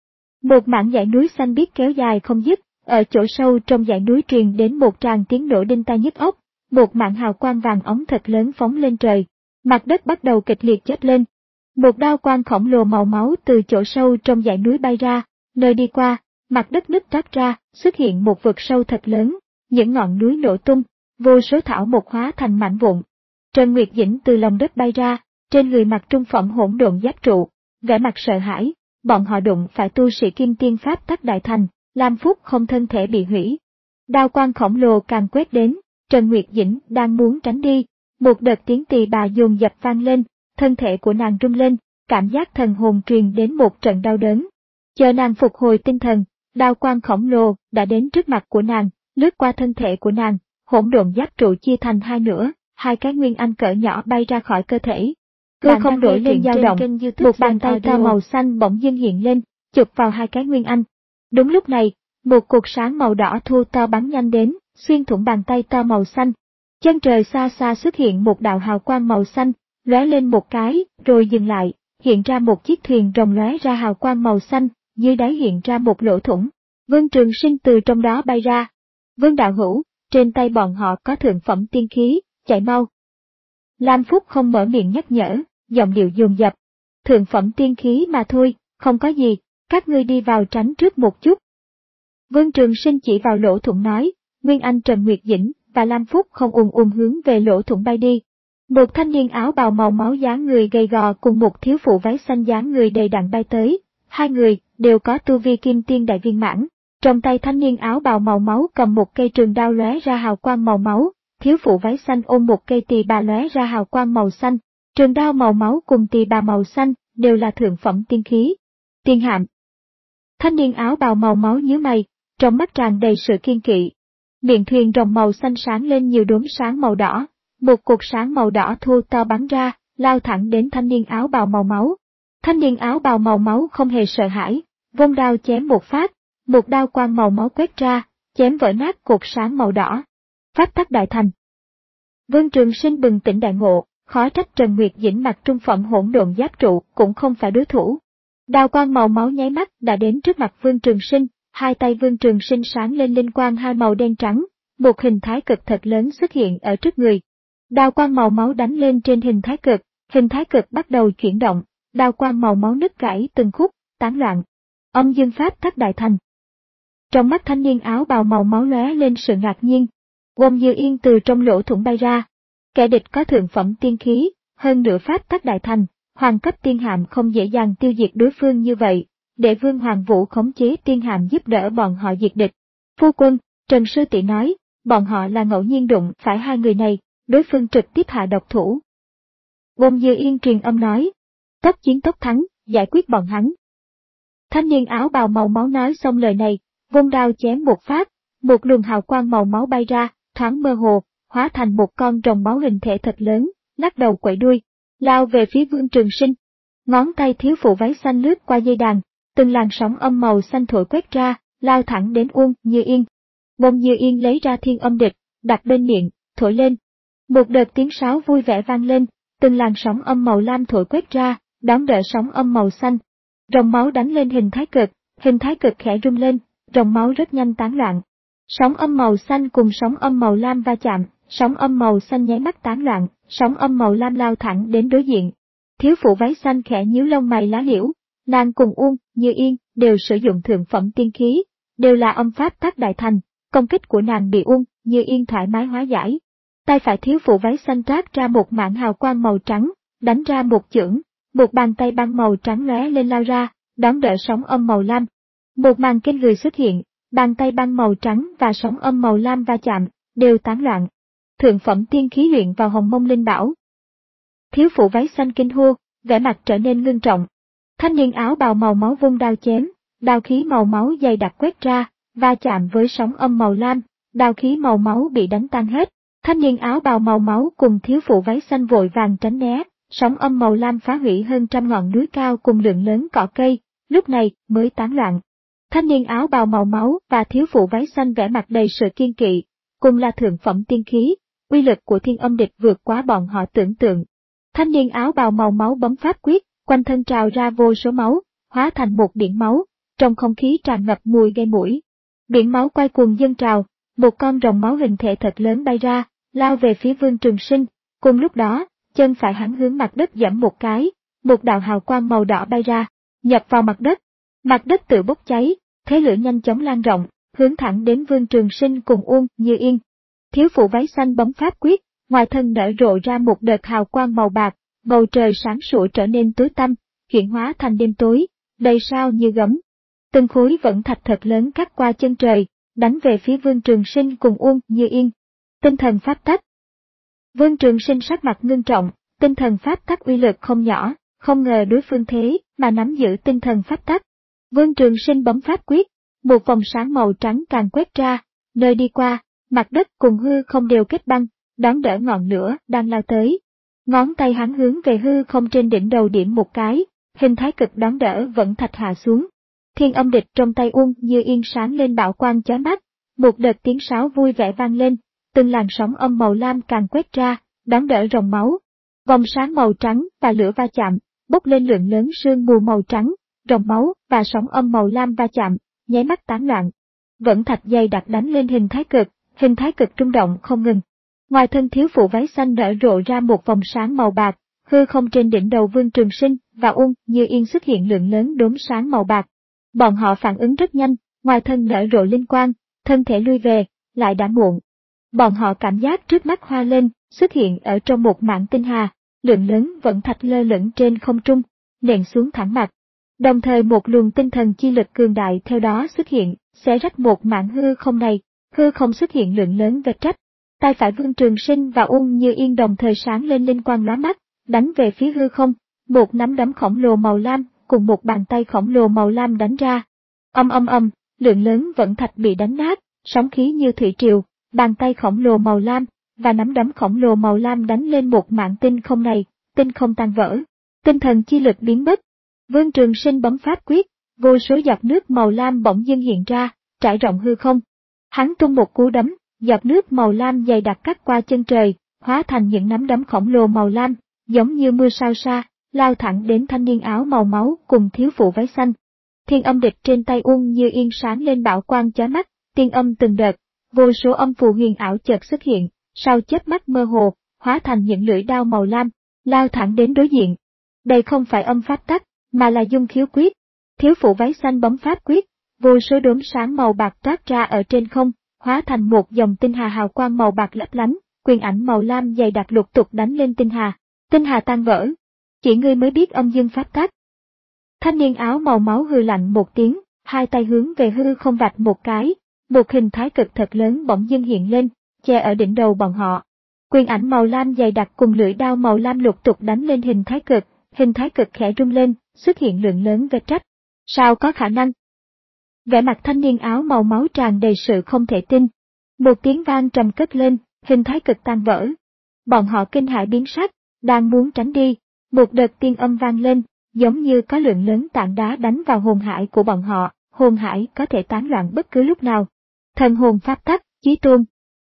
Một mảng dãy núi xanh biếc kéo dài không dứt, ở chỗ sâu trong dãy núi truyền đến một tràng tiếng nổ đinh tai nhức óc, một mảng hào quang vàng óng thật lớn phóng lên trời, Mặt đất bắt đầu kịch liệt chớp lên. Một đao quang khổng lồ màu máu từ chỗ sâu trong dãy núi bay ra, nơi đi qua, mặt đất nứt toát ra, xuất hiện một vực sâu thật lớn, những ngọn núi nổ tung, vô số thảo mộc hóa thành mảnh vụn. Trần Nguyệt Dĩnh từ lòng đất bay ra, trên người mặc trung phẩm hỗn độn giáp trụ, vẻ mặt sợ hãi, bọn họ đụng phải tu sĩ kim tiên pháp tắc đại thành, Lam Phúc không thân thể bị hủy. Đao quang khổng lồ càng quét đến, Trần Nguyệt Dĩnh đang muốn tránh đi, một đợt tiếng tỳ bà dồn dập vang lên, thân thể của nàng rung lên, cảm giác thần hồn truyền đến một trận đau đớn. Chờ nàng phục hồi tinh thần, đao quang khổng lồ đã đến trước mặt của nàng, lướt qua thân thể của nàng, hỗn độn giáp trụ chia thành hai nửa, hai cái nguyên anh cỡ nhỏ bay ra khỏi cơ thể. Cơ không đổi lên dao động, một bàn tay to màu xanh bỗng dưng hiện lên, chụp vào hai cái nguyên anh. Đúng lúc này, một cột sáng màu đỏ thu to bắn nhanh đến, xuyên thủng bàn tay to màu xanh. Chân trời xa xa xuất hiện một đạo hào quang màu xanh, lóe lên một cái, rồi dừng lại, hiện ra một chiếc thuyền rồng lóe ra hào quang màu xanh, dưới đáy hiện ra một lỗ thủng. Vương Trường Sinh từ trong đó bay ra. Vương đạo hữu, trên tay bọn họ có thượng phẩm tiên khí, chạy mau. Lam Phúc không mở miệng nhắc nhở, giọng điệu dồn dập. Thượng phẩm tiên khí mà thôi, không có gì, các ngươi đi vào tránh trước một chút. Vương Trường Sinh chỉ vào lỗ thủng nói, Nguyên Anh Trần Nguyệt Dĩnh và Lam Phúc không ùn ùn hướng về lỗ thủng bay đi. Một thanh niên áo bào màu máu dáng người gầy gò cùng một thiếu phụ váy xanh dáng người đầy đặn bay tới, hai người đều có tu vi kim tiên đại viên mãn. Trong tay thanh niên áo bào màu máu cầm một cây trường đao lóe ra hào quang màu máu, thiếu phụ váy xanh ôm một cây tỳ bà lóe ra hào quang màu xanh. Trường đao màu máu cùng tỳ bà màu xanh đều là thượng phẩm tiên khí. Tiên hạm. Thanh niên áo bào màu máu nhíu mày, trong mắt tràn đầy sự kiên kỵ. Miệng thuyền rồng màu xanh sáng lên nhiều đốm sáng màu đỏ, một cột sáng màu đỏ thu to bắn ra, lao thẳng đến thanh niên áo bào màu máu. Thanh niên áo bào màu máu không hề sợ hãi, vung đao chém một phát, một đao quang màu máu quét ra, chém vỡ nát cột sáng màu đỏ. Pháp tắc đại thành. Vương Trường Sinh bừng tỉnh đại ngộ, khó trách Trần Nguyệt Dĩnh mặc trung phẩm hỗn độn giáp trụ cũng không phải đối thủ. Đao quang màu máu nháy mắt đã đến trước mặt Vương Trường Sinh, hai tay Vương Trường Sinh sáng lên linh quang hai màu đen trắng, một hình thái cực thật lớn xuất hiện ở trước người. Đao quang màu máu đánh lên trên hình thái cực, hình thái cực bắt đầu chuyển động, đao quang màu máu nứt gãy từng khúc, tán loạn. Âm dương pháp tắc đại thành. Trong mắt thanh niên áo bào màu máu lóe lên sự ngạc nhiên. Wong Như Yên từ trong lỗ thủng bay ra. Kẻ địch có thượng phẩm tiên khí, hơn nữa pháp tắc đại thành, hoàng cấp tiên hạm không dễ dàng tiêu diệt đối phương như vậy, để Vương Hoàng Vũ khống chế tiên hạm giúp đỡ bọn họ diệt địch. Phu quân, Trần Sư Tỷ nói, bọn họ là ngẫu nhiên đụng phải hai người này, đối phương trực tiếp hạ độc thủ. Wong Như Yên truyền âm nói, tốc chiến tốc thắng, giải quyết bọn hắn. Thanh niên áo bào màu máu nói xong lời này, vung đao chém một phát, một luồng hào quang màu máu bay ra, thoáng mơ hồ, hóa thành một con rồng máu hình thể thật lớn, lắc đầu quẩy đuôi, lao về phía Vương Trường Sinh. Ngón tay thiếu phụ váy xanh lướt qua dây đàn, từng làn sóng âm màu xanh thổi quét ra, lao thẳng đến Uông Như Yên. Wong Như Yên lấy ra thiên âm địch, đặt bên miệng, thổi lên. Một đợt tiếng sáo vui vẻ vang lên, từng làn sóng âm màu lam thổi quét ra, đón đỡ sóng âm màu xanh. Rồng máu đánh lên hình thái cực, hình thái cực khẽ rung lên, rồng máu rất nhanh tán loạn. Sóng âm màu xanh cùng sóng âm màu lam va chạm, sóng âm màu xanh nháy mắt tán loạn, sóng âm màu lam lao thẳng đến đối diện. Thiếu phụ váy xanh khẽ nhíu lông mày lá liễu, nàng cùng Uông Như Yên đều sử dụng thượng phẩm tiên khí, đều là âm pháp tắc đại thành, công kích của nàng bị Uông Như Yên thoải mái hóa giải. Tay phải thiếu phụ váy xanh trát ra một mảng hào quang màu trắng, đánh ra một chưởng, một bàn tay băng màu trắng lóe lên lao ra, đón đỡ sóng âm màu lam. Một màn kinh người xuất hiện, bàn tay băng màu trắng và sóng âm màu lam va chạm, đều tán loạn. Thượng phẩm tiên khí luyện vào hồng mông linh bảo. Thiếu phụ váy xanh kinh hô, vẻ mặt trở nên ngưng trọng. Thanh niên áo bào màu máu vung đao chém, đao khí màu máu dày đặc quét ra, va chạm với sóng âm màu lam, đao khí màu máu bị đánh tan hết. Thanh niên áo bào màu máu cùng thiếu phụ váy xanh vội vàng tránh né, sóng âm màu lam phá hủy hơn trăm ngọn núi cao cùng lượng lớn cỏ cây, lúc này mới tán loạn. Thanh niên áo bào màu máu và thiếu phụ váy xanh vẻ mặt đầy sự kiên kỵ, cùng là thượng phẩm tiên khí, uy lực của thiên âm địch vượt quá bọn họ tưởng tượng. Thanh niên áo bào màu máu bấm pháp quyết, quanh thân trào ra vô số máu, hóa thành một biển máu, trong không khí tràn ngập mùi gây mũi. Biển máu quay cuồng dâng trào, một con rồng máu hình thể thật lớn bay ra, lao về phía Vương Trường Sinh. Cùng lúc đó, chân phải hắn hướng mặt đất giẫm một cái, một đạo hào quang màu đỏ bay ra, nhập vào mặt đất. Mặt đất tự bốc cháy, thế lửa nhanh chóng lan rộng, hướng thẳng đến Vương Trường Sinh cùng Uông Như Yên. Thiếu phụ váy xanh bấm pháp quyết, ngoài thân nở rộ ra một đợt hào quang màu bạc, bầu trời sáng sủa trở nên tối tăm, chuyển hóa thành đêm tối, đầy sao như gấm. Từng khối vẫn thạch thật lớn cắt qua chân trời, đánh về phía Vương Trường Sinh cùng Uông Như Yên. Tinh thần pháp tắc. Vương Trường Sinh sắc mặt ngưng trọng, tinh thần pháp tắc uy lực không nhỏ, không ngờ đối phương thế mà nắm giữ tinh thần pháp tắc. Vương Trường Sinh bấm pháp quyết, một vòng sáng màu trắng càng quét ra, nơi đi qua, mặt đất cùng hư không đều kết băng, đón đỡ ngọn lửa đang lao tới. Ngón tay hắn hướng về hư không trên đỉnh đầu điểm một cái, hình thái cực đón đỡ vẫn thạch hạ xuống. Thiên âm địch trong tay Uông Như Yên sáng lên bạo quang chói mắt, một đợt tiếng sáo vui vẻ vang lên, từng làn sóng âm màu lam càng quét ra, đón đỡ ròng máu. Vòng sáng màu trắng và lửa va chạm, bốc lên lượng lớn sương mù màu trắng, ròng máu và sóng âm màu lam va chạm, nháy mắt tán loạn. Vẫn thạch dày đặc đánh lên hình thái cực, hình thái cực rung động không ngừng. Ngoài thân thiếu phụ váy xanh nở rộ ra một vòng sáng màu bạc, hư không trên đỉnh đầu Vương Trường Sinh và Uông Như Yên xuất hiện lượng lớn đốm sáng màu bạc. Bọn họ phản ứng rất nhanh, ngoài thân nở rộ linh quang, thân thể lui về, lại đã muộn. Bọn họ cảm giác trước mắt hoa lên, xuất hiện ở trong một mảng tinh hà, lượng lớn vẫn thạch lơ lửng trên không trung, nện xuống thẳng mặt. Đồng thời một luồng tinh thần chi lực cường đại theo đó xuất hiện, xé rách một mảng hư không này, hư không xuất hiện lượng lớn vết rách. Tay phải Vương Trường Sinh và Uông Như Yên đồng thời sáng lên linh quang lóa mắt, đánh về phía hư không, một nắm đấm khổng lồ màu lam cùng một bàn tay khổng lồ màu lam đánh ra. Âm âm âm, lượng lớn vẫn thạch bị đánh nát, sóng khí như thủy triều, bàn tay khổng lồ màu lam và nắm đấm khổng lồ màu lam đánh lên một mảng tinh không này, tinh không tan vỡ, tinh thần chi lực biến mất. Vương Trường Sinh bấm pháp quyết, vô số giọt nước màu lam bỗng dưng hiện ra, trải rộng hư không. Hắn tung một cú đấm, giọt nước màu lam dày đặc cắt qua chân trời, hóa thành những nắm đấm khổng lồ màu lam, giống như mưa sao sa, lao thẳng đến thanh niên áo màu máu cùng thiếu phụ váy xanh. Thiên âm địch trên tay Uông Như Yên sáng lên bạo quang chói mắt, tiên âm từng đợt, vô số âm phù huyền ảo chợt xuất hiện, sau chớp mắt mơ hồ, hóa thành những lưỡi đao màu lam, lao thẳng đến đối diện. Đây không phải âm pháp tắc, mà là dung khiếu quyết. Thiếu phụ váy xanh bấm pháp quyết, vô số đốm sáng màu bạc toát ra ở trên không, hóa thành một dòng tinh hà hào quang màu bạc lấp lánh, quyền ảnh màu lam dày đặc lục tục đánh lên tinh hà. Tinh hà tan vỡ. Chỉ ngươi mới biết âm dương pháp tắc. Thanh niên áo màu máu hừ lạnh một tiếng, hai tay hướng về hư không vạch một cái, một hình thái cực thật lớn bỗng dưng hiện lên, che ở đỉnh đầu bọn họ. Quyền ảnh màu lam dày đặc cùng lưỡi đao màu lam lục tục đánh lên hình thái cực, hình thái cực khẽ rung lên, xuất hiện lượng lớn vết rách. Sao có khả năng? Vẻ mặt thanh niên áo màu máu tràn đầy sự không thể tin. Một tiếng vang trầm cất lên, hình thái cực tan vỡ. Bọn họ kinh hãi biến sắc, đang muốn tránh đi, một đợt tiên âm vang lên, giống như có lượng lớn tảng đá đánh vào hồn hải của bọn họ, hồn hải có thể tán loạn bất cứ lúc nào. Thần hồn pháp tắc, chí tôn.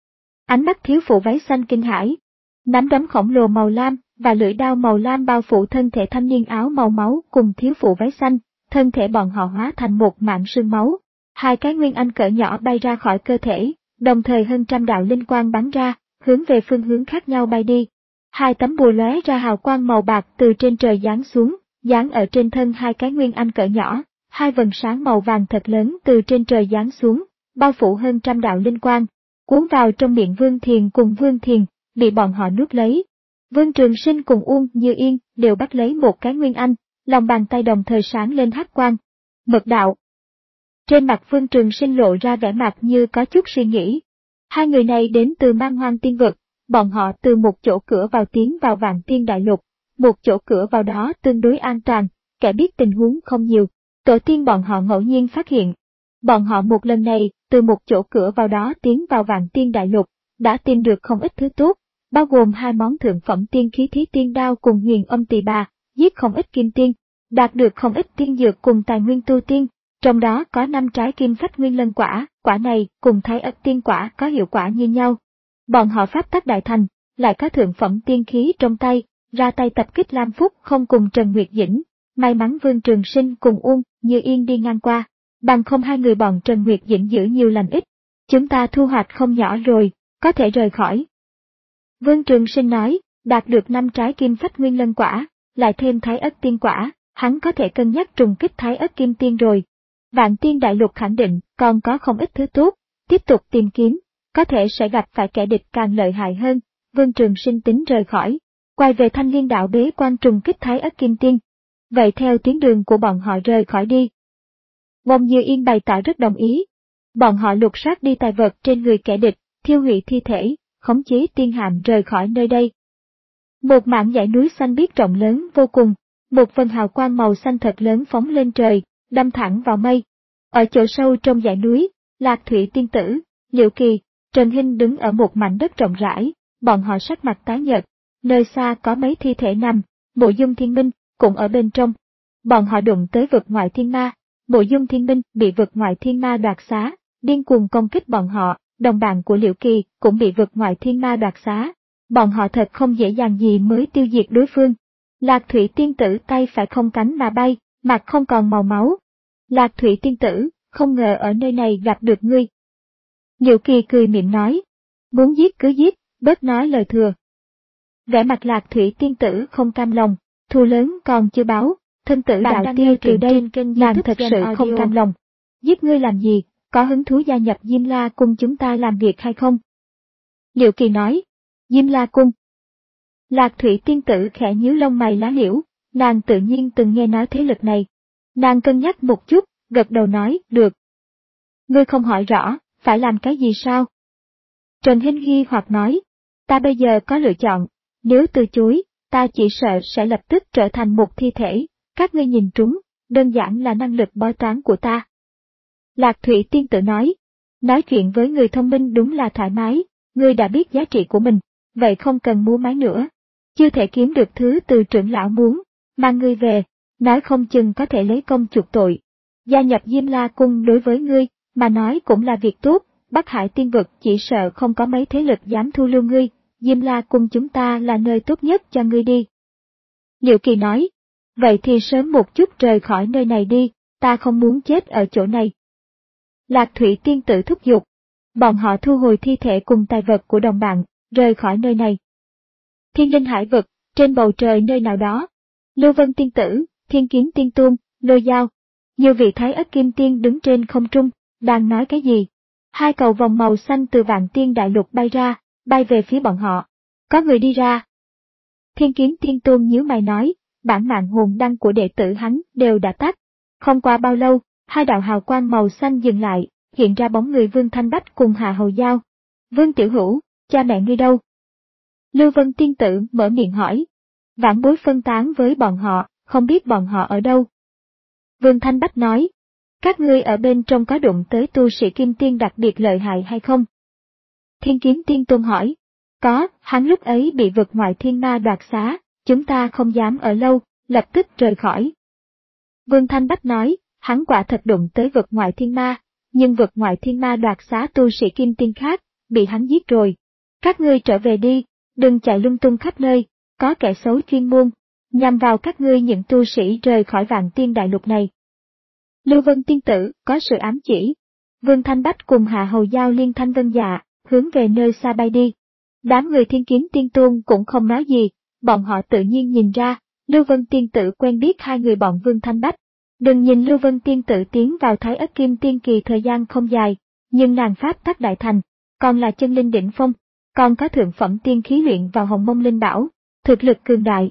Ánh mắt thiếu phụ váy xanh kinh hãi. Nắm đấm khổng lồ màu lam và lưỡi đao màu lam bao phủ thân thể thanh niên áo màu máu cùng thiếu phụ váy xanh, thân thể bọn họ hóa thành một mảng sương máu. Hai cái nguyên anh cỡ nhỏ bay ra khỏi cơ thể, đồng thời hơn trăm đạo linh quang bắn ra, hướng về phương hướng khác nhau bay đi. Hai tấm bùa lóe ra hào quang màu bạc từ trên trời giáng xuống, giáng ở trên thân hai cái nguyên anh cỡ nhỏ, hai vầng sáng màu vàng thật lớn từ trên trời giáng xuống, bao phủ hơn trăm đạo linh quang, cuốn vào trong miệng Vương Thiền cùng Vương Thiền, bị bọn họ nuốt lấy. Vương Trường Sinh cùng Uông Như Yên đều bắt lấy một cái nguyên anh, lòng bàn tay đồng thời sáng lên hắc quang. Mật đạo. Trên mặt Vương Trường Sinh lộ ra vẻ mặt như có chút suy nghĩ. Hai người này đến từ Man Hoang Tiên Vực, bọn họ từ một chỗ cửa vào tiến vào Vạn Tiên Đại Lục, một chỗ cửa vào đó tương đối an toàn, kẻ biết tình huống không nhiều, tổ tiên bọn họ ngẫu nhiên phát hiện. Bọn họ một lần này, từ một chỗ cửa vào đó tiến vào Vạn Tiên Đại Lục, đã tìm được không ít thứ tốt, bao gồm hai món thượng phẩm tiên khí Thí Tiên Đao cùng Huyền Âm Tỳ Bà, giết không ít kim tiên, đạt được không ít tiên dược cùng tài nguyên tu tiên, trong đó có năm trái kim phách nguyên lân quả, quả này cùng Thái Ất Tiên Quả có hiệu quả như nhau. Bọn họ pháp tắc đại thành, lại có thượng phẩm tiên khí trong tay, ra tay tập kích Lam Phúc không cùng Trần Nguyệt Dĩnh, may mắn Vương Trường Sinh cùng Uông Như Yên đi ngang qua, bằng không hai người bọn Trần Nguyệt Dĩnh giữ nhiều lành ít. Chúng ta thu hoạch không nhỏ rồi, có thể rời khỏi. Vương Trường Sinh nói, đạt được năm trái kim phách nguyên lân quả, lại thêm thái ất tiên quả, hắn có thể cân nhắc trùng kích thái ất kim tiên rồi. Vạn Tiên Đại Lục khẳng định còn có không ít thứ tốt, tiếp tục tìm kiếm, có thể sẽ gặp phải kẻ địch càng lợi hại hơn. Vương Trường Sinh tính rời khỏi, quay về Thanh Liên đạo bế quan trùng kích thái ất kim tiên. Vậy theo tuyến đường của bọn họ rời khỏi đi. Wong Như Yên bày tỏ rất đồng ý. Bọn họ lục soát đi tài vật trên người kẻ địch, thiêu hủy thi thể, khống chế tiên hạm rời khỏi nơi đây. Một mảng dãy núi xanh biếc rộng lớn vô cùng, một vầng hào quang màu xanh thật lớn phóng lên trời, đâm thẳng vào mây. Ở chỗ sâu trong dãy núi, Lạc Thủy tiên tử, Liễu Kỳ, Trần Hinh đứng ở một mảnh đất rộng rãi, bọn họ sắc mặt tái nhợt. Nơi xa có mấy thi thể nằm, Mộ Dung Thiên Minh cũng ở bên trong. Bọn họ đụng tới vực ngoại thiên ma, Mộ Dung Thiên Minh bị vực ngoại thiên ma đoạt xá, điên cuồng công kích bọn họ, đồng bạn của Liễu Kỳ cũng bị vực ngoại thiên ma đoạt xá. Bọn họ thật không dễ dàng gì mới tiêu diệt đối phương. Lạc Thủy tiên tử tay phải không cánh mà bay, mặt không còn màu máu. Lạc Thủy tiên tử, không ngờ ở nơi này gặp được ngươi. Liễu Kỳ cười mỉm nói, muốn giết cứ giết, bớt nói lời thừa. Vẻ mặt Lạc Thủy tiên tử không cam lòng, thù lớn còn chưa báo, thân tử đạo tiêu từ đây, nàng thật sự không cam lòng. Giết ngươi làm gì, có hứng thú gia nhập Diêm La Cung chúng ta làm việc hay không? Liễu Kỳ nói, Diêm La Cung. Lạc Thủy tiên tử khẽ nhíu lông mày lá liễu, nàng tự nhiên từng nghe nói thế lực này. Nàng cân nhắc một chút, gật đầu nói, được. Ngươi không hỏi rõ, phải làm cái gì sao? Trần Hinh nghi hoặc nói, ta bây giờ có lựa chọn, nếu từ chối, ta chỉ sợ sẽ lập tức trở thành một thi thể, các ngươi nhìn trúng, đơn giản là năng lực bói toán của ta. Lạc Thủy tiên tử nói, nói chuyện với người thông minh đúng là thoải mái, ngươi đã biết giá trị của mình, vậy không cần mua máy nữa. Chưa thể kiếm được thứ từ trưởng lão muốn, mang ngươi về, nói không chừng có thể lấy công chuộc tội. Gia nhập Diêm La Cung đối với ngươi, mà nói cũng là việc tốt, Bắc Hải tiên vực chỉ sợ không có mấy thế lực dám thu lưu ngươi, Diêm La Cung chúng ta là nơi tốt nhất cho ngươi đi. Liễu Kỳ nói, vậy thì sớm một chút rời khỏi nơi này đi, ta không muốn chết ở chỗ này. Lạc Thủy tiên tử thúc giục, bọn họ thu hồi thi thể cùng tài vật của đồng bạn, rời khỏi nơi này. Thiên Linh Hải vực, trên bầu trời nơi nào đó, Lưu Vân tiên tử, Thiên Kiếm tiên tôn, Lôi Dao, nhiều vị thái ất kim tiên đứng trên không trung, đang nói cái gì? Hai cầu vòng màu xanh từ Vạn Tiên Đại Lục bay ra, bay về phía bọn họ. Có người đi ra. Thiên Kiếm tiên tôn nhíu mày nói, bản mạng hồn đăng của đệ tử hắn đều đã tắt. Không qua bao lâu, hai đạo hào quang màu xanh dừng lại, hiện ra bóng người Vương Thanh Bách cùng Hạ Hầu Giao. Vương Tiểu Hữu, cha mẹ ngươi đâu? Lưu Vân tiên tử mở miệng hỏi. Vãn bối phân tán với bọn họ, không biết bọn họ ở đâu. Vương Thanh Bách nói, các ngươi ở bên trong có đụng tới tu sĩ kim tiên đặc biệt lợi hại hay không? Thiên Kiếm tiên tôn hỏi, có, hắn lúc ấy bị vực ngoại thiên ma đoạt xá, chúng ta không dám ở lâu, lập tức rời khỏi. Vương Thanh Bách nói, hắn quả thật đụng tới vực ngoại thiên ma, nhưng vực ngoại thiên ma đoạt xá tu sĩ kim tiên khác, bị hắn giết rồi. Các ngươi trở về đi, đừng chạy lung tung khắp nơi, có kẻ xấu chuyên môn, nhằm vào các ngươi những tu sĩ rời khỏi Vạn Tiên Đại Lục này. Lưu Vân tiên tử có sự ám chỉ. Vương Thanh Bách cùng Hạ Hầu Giao liên thanh vân dạ, hướng về nơi xa bay đi. Đám người Thiên Kiếm tiên tôn cũng không nói gì, bọn họ tự nhiên nhìn ra, Lưu Vân tiên tử quen biết hai người bọn Vương Thanh Bách. Đừng nhìn Lưu Vân tiên tử tiến vào Thái Ất Kim Tiên Kỳ thời gian không dài, nhưng nàng pháp tắc đại thành, còn là chân linh đỉnh phong, còn có thượng phẩm tiên khí luyện vào Hồng Mông Linh Bảo, thực lực cường đại.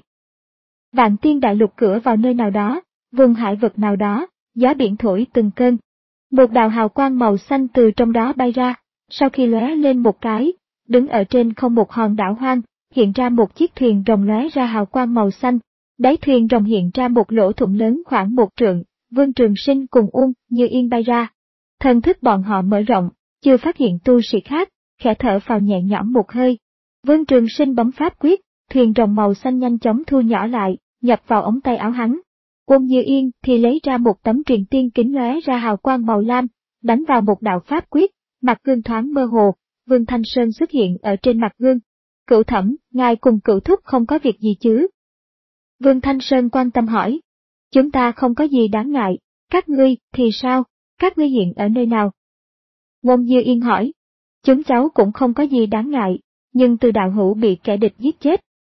Vạn Tiên Đại Lục cửa vào nơi nào đó, vùng hải vực nào đó, gió biển thổi từng cơn. Một đạo hào quang màu xanh từ trong đó bay ra, sau khi lóe lên một cái, đứng ở trên không một hòn đảo hoang, hiện ra một chiếc thuyền rồng lóe ra hào quang màu xanh. Đáy thuyền rồng hiện ra một lỗ thủng lớn khoảng một trượng, Vương Trường Sinh cùng Uông Như Yên bay ra. Thần thức bọn họ mở rộng, chưa phát hiện tu sĩ khác, khẽ thở phào nhẹ nhõm một hơi. Vương Trường Sinh bấm pháp quyết, thuyền rồng màu xanh nhanh chóng thu nhỏ lại, nhập vào ống tay áo hắn. Uông Như Yên thì lấy ra một tấm truyền tiên kính lóe ra hào quang màu lam, đánh vào một đạo pháp quyết, mặt gương thoáng mơ hồ, Vương Thanh Sơn xuất hiện ở trên mặt gương. Cửu Thẩm, ngài cùng Cửu Thúc không có việc gì chứ? Vương Thanh Sơn quan tâm hỏi. Chúng ta không có gì đáng ngại, các ngươi thì sao, các ngươi hiện ở nơi nào? Uông Như Yên hỏi. Chúng cháu cũng không có gì đáng ngại, nhưng từ đạo hữu bị kẻ địch giết chết,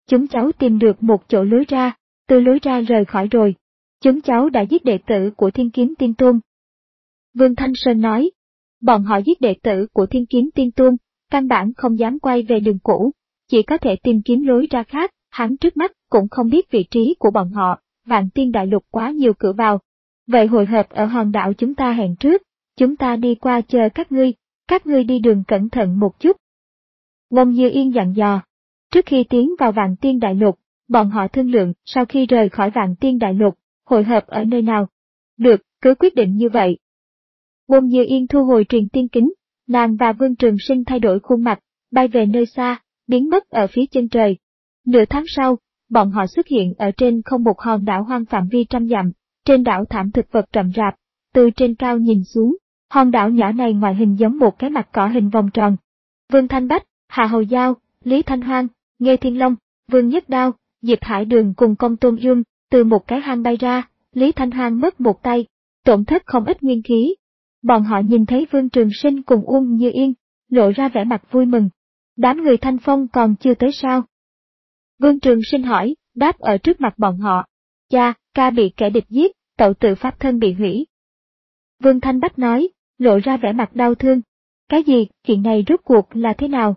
chúng cháu tìm được một chỗ lối ra, từ lối ra rời khỏi rồi. Chúng cháu đã giết đệ tử của Thiên Kiếm Tiên Tôn. Vương Thanh Sơn nói, bọn họ giết đệ tử của Thiên Kiếm Tiên Tôn, căn bản không dám quay về đường cũ, chỉ có thể tìm kiếm lối ra khác, hắn trước mắt cũng không biết vị trí của bọn họ, Vạn Tiên Đại Lục quá nhiều cửa vào. Vậy hội hợp ở hòn đảo chúng ta hẹn trước, chúng ta đi qua chờ các ngươi, các ngươi đi đường cẩn thận một chút. Ngông Như Yên dặn dò. Trước khi tiến vào Vạn Tiên Đại Lục, bọn họ thương lượng sau khi rời khỏi Vạn Tiên Đại Lục, hội hợp ở nơi nào. Được, cứ quyết định như vậy. Ngông Như Yên thu hồi truyền tiên kính, nàng và Vương Trường Sinh thay đổi khuôn mặt, bay về nơi xa, biến mất ở phía chân trời. Nửa tháng sau, bọn họ xuất hiện ở trên không một hòn đảo hoang phạm vi trăm dặm, trên đảo thảm thực vật rậm rạp, từ trên cao nhìn xuống, hòn đảo nhỏ này ngoại hình giống một cái mặt cỏ hình vòng tròn. Vương Thanh Bách, Hạ Hầu Giao, Lý Thanh Hoang, Nghê Thiên Long, Vương Nhất Đao, Diệp Hải Đường cùng Công Tôn Dương, từ một cái hang bay ra, Lý Thanh Hoang mất một tay, tổn thất không ít nguyên khí. Bọn họ nhìn thấy Vương Trường Sinh cùng Uông Như Yên, lộ ra vẻ mặt vui mừng. Đám người Thanh Phong còn chưa tới sao? Vương Trường Sinh hỏi, đáp ở trước mặt bọn họ. Cha, ca bị kẻ địch giết, tẩu tự pháp thân bị hủy. Vương Thanh Bách nói, lộ ra vẻ mặt đau thương. Cái gì, chuyện này rốt cuộc là thế nào?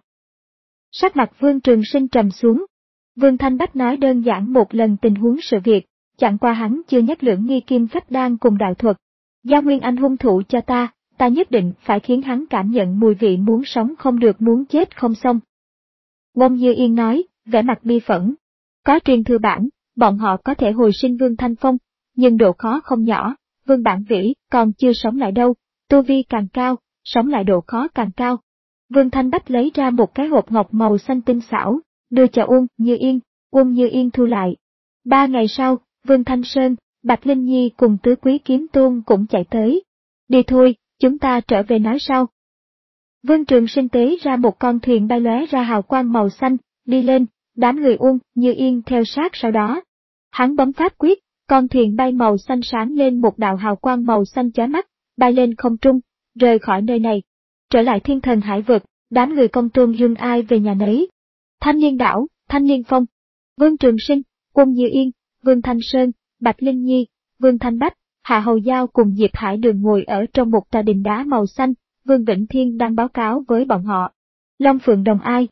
Sắc mặt Vương Trường Sinh trầm xuống. Vương Thanh Bách nói đơn giản một lần tình huống sự việc, chẳng qua hắn chưa nhắc lưỡng nghi kim phách đan cùng đạo thuật. Giao Nguyên Anh hung thủ cho ta, ta nhất định phải khiến hắn cảm nhận mùi vị muốn sống không được muốn chết không xong. Ngông Như Yên nói, vẻ mặt bi phẫn. Có truyền thừa bản, bọn họ có thể hồi sinh Vương Thanh Phong, nhưng độ khó không nhỏ, Vương Bản Vĩ còn chưa sống lại đâu, tu vi càng cao, sống lại độ khó càng cao. Vương Thanh Bách lấy ra một cái hộp ngọc màu xanh tinh xảo, đưa cho Uông Như Yên, Uông Như Yên thu lại. Ba ngày sau, Vương Thanh Sơn, Bạch Linh Nhi cùng Tứ Quý Kiếm Tôn cũng chạy tới. Đi thôi, chúng ta trở về nói sau. Vương Trường Sinh tế ra một con thuyền bay lóe ra hào quang màu xanh, đi lên, đám người Uông Như Yên theo sát sau đó. Hắn bấm pháp quyết, con thuyền bay màu xanh sáng lên một đạo hào quang màu xanh chói mắt, bay lên không trung, rời khỏi nơi này. Trở lại Thiên Thần Hải Vực, đám người Công Tôn Dương ai về nhà nấy. Thanh Liên Đảo, Thanh Liên Phong, Vương Trường Sinh, Uông Như Yên, Vương Thanh Sơn, Bạch Linh Nhi, Vương Thanh Bách, Hạ Hầu Giao cùng Diệp Hải Đường ngồi ở trong một tòa đình đá màu xanh, Vương Vĩnh Thiên đang báo cáo với bọn họ. Long Phượng Đồng Ai.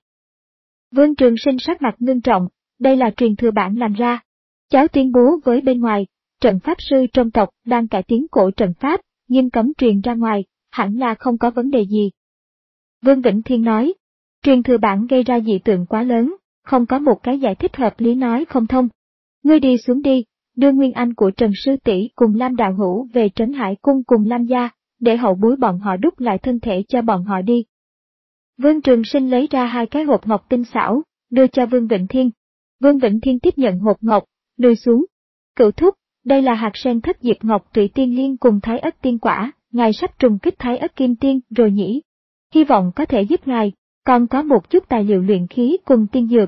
Vương Trường Sinh sắc mặt ngưng trọng, đây là truyền thừa bản làm ra. Cháu tuyên bố với bên ngoài, trận pháp sư trong tộc đang cải tiến cổ trận pháp, nghiêm cấm truyền ra ngoài, hẳn là không có vấn đề gì. Vương Vĩnh Thiên nói, truyền thừa bản gây ra dị tượng quá lớn, không có một cái giải thích hợp lý nói không thông. Ngươi đi xuống đi, đưa Nguyên Anh của Trần Sư Tỷ cùng Lam Đạo Hữu về Trấn Hải Cung cùng Lam Gia, để hậu bối bọn họ đúc lại thân thể cho bọn họ đi. Vương Trường Sinh lấy ra hai cái hộp ngọc tinh xảo, đưa cho Vương Vĩnh Thiên. Vương Vĩnh Thiên tiếp nhận hộp ngọc, lùi xuống. Cửu thúc, đây là hạt sen thất diệp ngọc tụy tiên liên cùng thái ất tiên quả, ngài sắp trùng kích thái ất kim tiên rồi nhỉ? Hy vọng có thể giúp ngài, còn có một chút tài liệu luyện khí cùng tiên dược.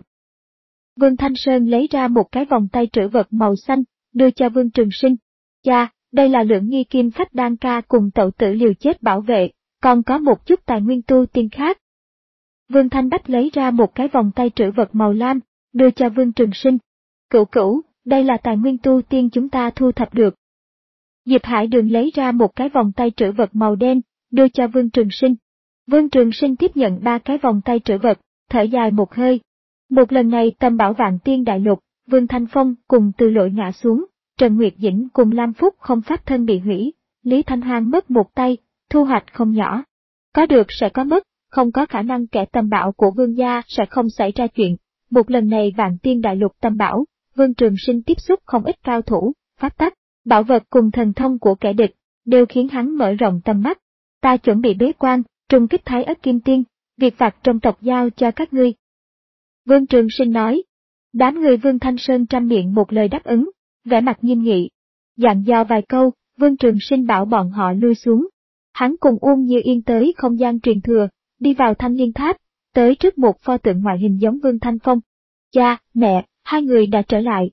Vương Thanh Sơn lấy ra một cái vòng tay trữ vật màu xanh, đưa cho Vương Trường Sinh. Cha, đây là lưỡng nghi kim phách đan ca cùng tẩu tử liều chết bảo vệ, còn có một chút tài nguyên tu tiên khác. Vương Thanh Bách lấy ra một cái vòng tay trữ vật màu lam, đưa cho Vương Trường Sinh. Cửu cửu, đây là tài nguyên tu tiên chúng ta thu thập được. Diệp Hải Đường lấy ra một cái vòng tay trữ vật màu đen, đưa cho Vương Trường Sinh. Vương Trường Sinh tiếp nhận ba cái vòng tay trữ vật, thở dài một hơi. Một lần này tầm bảo Vạn Tiên Đại Lục, Vương Thanh Phong cùng Từ Lỗi ngã xuống, Trần Nguyệt Dĩnh cùng Lam Phúc không pháp thân bị hủy, Lý Thanh Hoang mất một tay, thu hoạch không nhỏ. Có được sẽ có mất, không có khả năng kẻ tầm bảo của Vương gia sẽ không xảy ra chuyện. Một lần này Vạn Tiên Đại Lục tầm bảo, Vương Trường Sinh tiếp xúc không ít cao thủ, pháp tắc, bảo vật cùng thần thông của kẻ địch, đều khiến hắn mở rộng tầm mắt. Ta chuẩn bị bế quan, trùng kích thái ất kim tiên, việc vặt trong tộc giao cho các ngươi. Vương Trường Sinh nói. Đám người Vương Thanh Sơn trăm miệng một lời đáp ứng, vẻ mặt nghiêm nghị. Dặn dò vài câu, Vương Trường Sinh bảo bọn họ lui xuống. Hắn cùng Uông Như Yên tới không gian truyền thừa, đi vào Thanh Liên Tháp, tới trước một pho tượng ngoại hình giống Vương Thanh Phong. Cha, mẹ, hai người đã trở lại.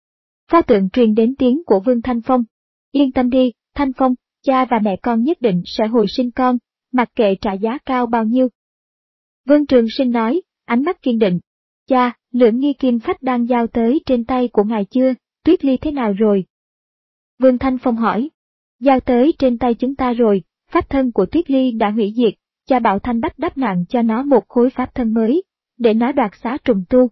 Pho tượng truyền đến tiếng của Vương Thanh Phong. Yên tâm đi, Thanh Phong, cha và mẹ con nhất định sẽ hồi sinh con, mặc kệ trả giá cao bao nhiêu. Vương Trường Sinh nói, ánh mắt kiên định. Cha, Lưỡng nghi kim phách đang giao tới trên tay của ngài chưa, Tuyết Ly thế nào rồi? Vương Thanh Phong hỏi. Giao tới trên tay chúng ta rồi, pháp thân của Tuyết Ly đã hủy diệt, cha bảo Thanh Bách đắp nặng cho nó một khối pháp thân mới, để nó đoạt xá trùng tu.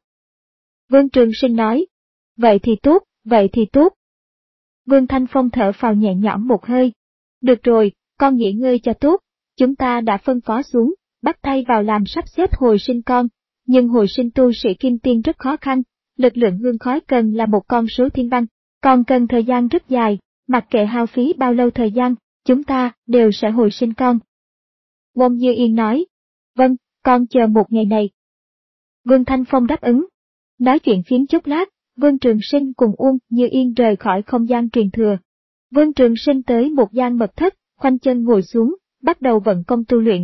Vương Trường Sinh nói. Vậy thì tốt, vậy thì tốt. Vương Thanh Phong thở phào nhẹ nhõm một hơi. Được rồi, con nghỉ ngơi cho tốt, chúng ta đã phân phó xuống, bắt tay vào làm sắp xếp hồi sinh con, nhưng hồi sinh tu sĩ kim tiên rất khó khăn, lực lượng hương khói cần là một con số thiên văn, còn cần thời gian rất dài, mặc kệ hao phí bao lâu thời gian, chúng ta đều sẽ hồi sinh con. Wong Như Yên nói. Vâng, con chờ một ngày này. Vương Thanh Phong đáp ứng. Nói chuyện phiếm chốc lát, Vương Trường Sinh cùng Uông Như Yên rời khỏi không gian truyền thừa. Vương Trường Sinh tới một gian mật thất, khoanh chân ngồi xuống, bắt đầu vận công tu luyện.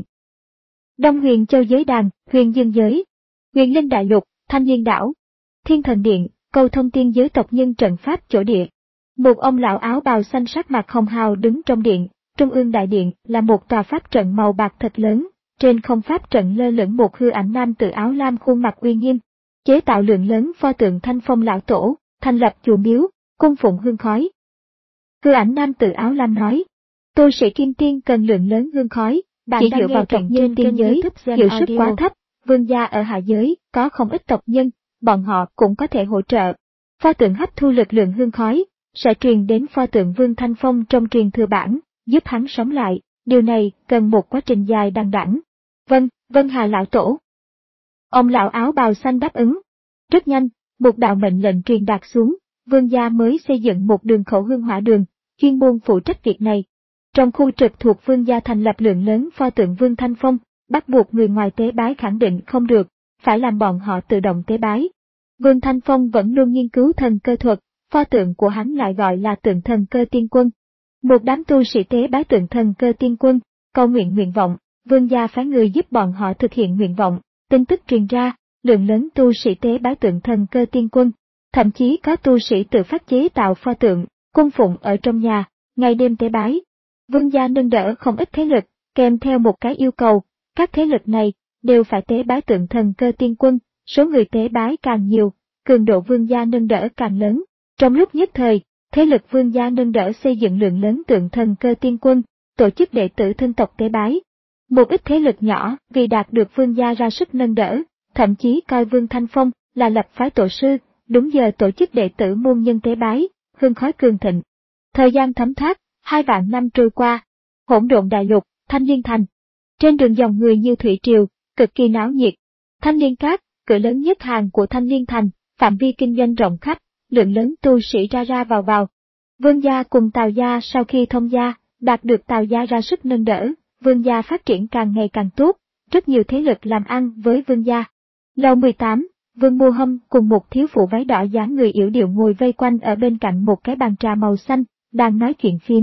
Đông Huyền Châu giới đàn, Huyền Dương giới, Huyền Linh Đại Lục, Thanh Liên đảo, Thiên Thần Điện, Cầu Thông Tiên giới tộc nhân trận pháp chỗ địa. Một ông lão áo bào xanh sắc mặt hồng hào đứng trong điện, trung ương đại điện là một tòa pháp trận màu bạc thật lớn, trên không pháp trận lơ lửng một hư ảnh nam tử áo lam khuôn mặt uy nghiêm, chế tạo lượng lớn pho tượng Thanh Phong lão tổ, thành lập chùa miếu, cung phụng hương khói. Hư ảnh nam tử áo lam nói, tu sĩ kim tiên cần lượng lớn hương khói, bạn chỉ dựa vào tộc nhân tiên giới, hiệu suất quá thấp, vương gia ở hạ giới có không ít tộc nhân, bọn họ cũng có thể hỗ trợ. Pho tượng hấp thu lực lượng hương khói, sẽ truyền đến pho tượng Vương Thanh Phong trong truyền thừa bản, giúp hắn sống lại, điều này cần một quá trình dài đằng đẵng. Vâng, vâng Hà lão tổ. Ông lão áo bào xanh đáp ứng. Rất nhanh, một đạo mệnh lệnh truyền đạt xuống, vương gia mới xây dựng một đường khẩu hương hỏa đường, chuyên môn phụ trách việc này. Trong khu trực thuộc vương gia thành lập lượng lớn pho tượng Vương Thanh Phong, bắt buộc người ngoài tế bái khẳng định không được, phải làm bọn họ tự động tế bái. Vương Thanh Phong vẫn luôn nghiên cứu thần cơ thuật, pho tượng của hắn lại gọi là tượng thần cơ tiên quân. Một đám tu sĩ tế bái tượng thần cơ tiên quân, cầu nguyện nguyện vọng, vương gia phái người giúp bọn họ thực hiện nguyện vọng, tin tức truyền ra, lượng lớn tu sĩ tế bái tượng thần cơ tiên quân, thậm chí có tu sĩ tự phát chế tạo pho tượng, cung phụng ở trong nhà, ngày đêm tế bái. Vương gia nâng đỡ không ít thế lực, kèm theo một cái yêu cầu, các thế lực này đều phải tế bái tượng thần cơ tiên quân, số người tế bái càng nhiều, cường độ vương gia nâng đỡ càng lớn. Trong lúc nhất thời, thế lực vương gia nâng đỡ xây dựng lượng lớn tượng thần cơ tiên quân, tổ chức đệ tử thân tộc tế bái. Một ít thế lực nhỏ vì đạt được vương gia ra sức nâng đỡ, thậm chí coi Vương Thanh Phong là lập phái tổ sư, đúng giờ tổ chức đệ tử môn nhân tế bái, hương khói cường thịnh. Thời gian thấm thoát, hai vạn năm trôi qua, hỗn độn đại lục, Thanh Liên thành. Trên đường dòng người như thủy triều, cực kỳ náo nhiệt. Thanh Liên Cát, cửa lớn nhất hàng của Thanh Liên thành, phạm vi kinh doanh rộng khắp, lượng lớn tu sĩ ra ra vào vào. Vương gia cùng Tào gia sau khi thông gia, đạt được Tào gia ra sức nâng đỡ, vương gia phát triển càng ngày càng tốt, rất nhiều thế lực làm ăn với vương gia. Lầu mười tám, Vương Mua Hâm cùng một thiếu phụ váy đỏ dáng người yểu điệu ngồi vây quanh ở bên cạnh một cái bàn trà màu xanh, đang nói chuyện phiếm.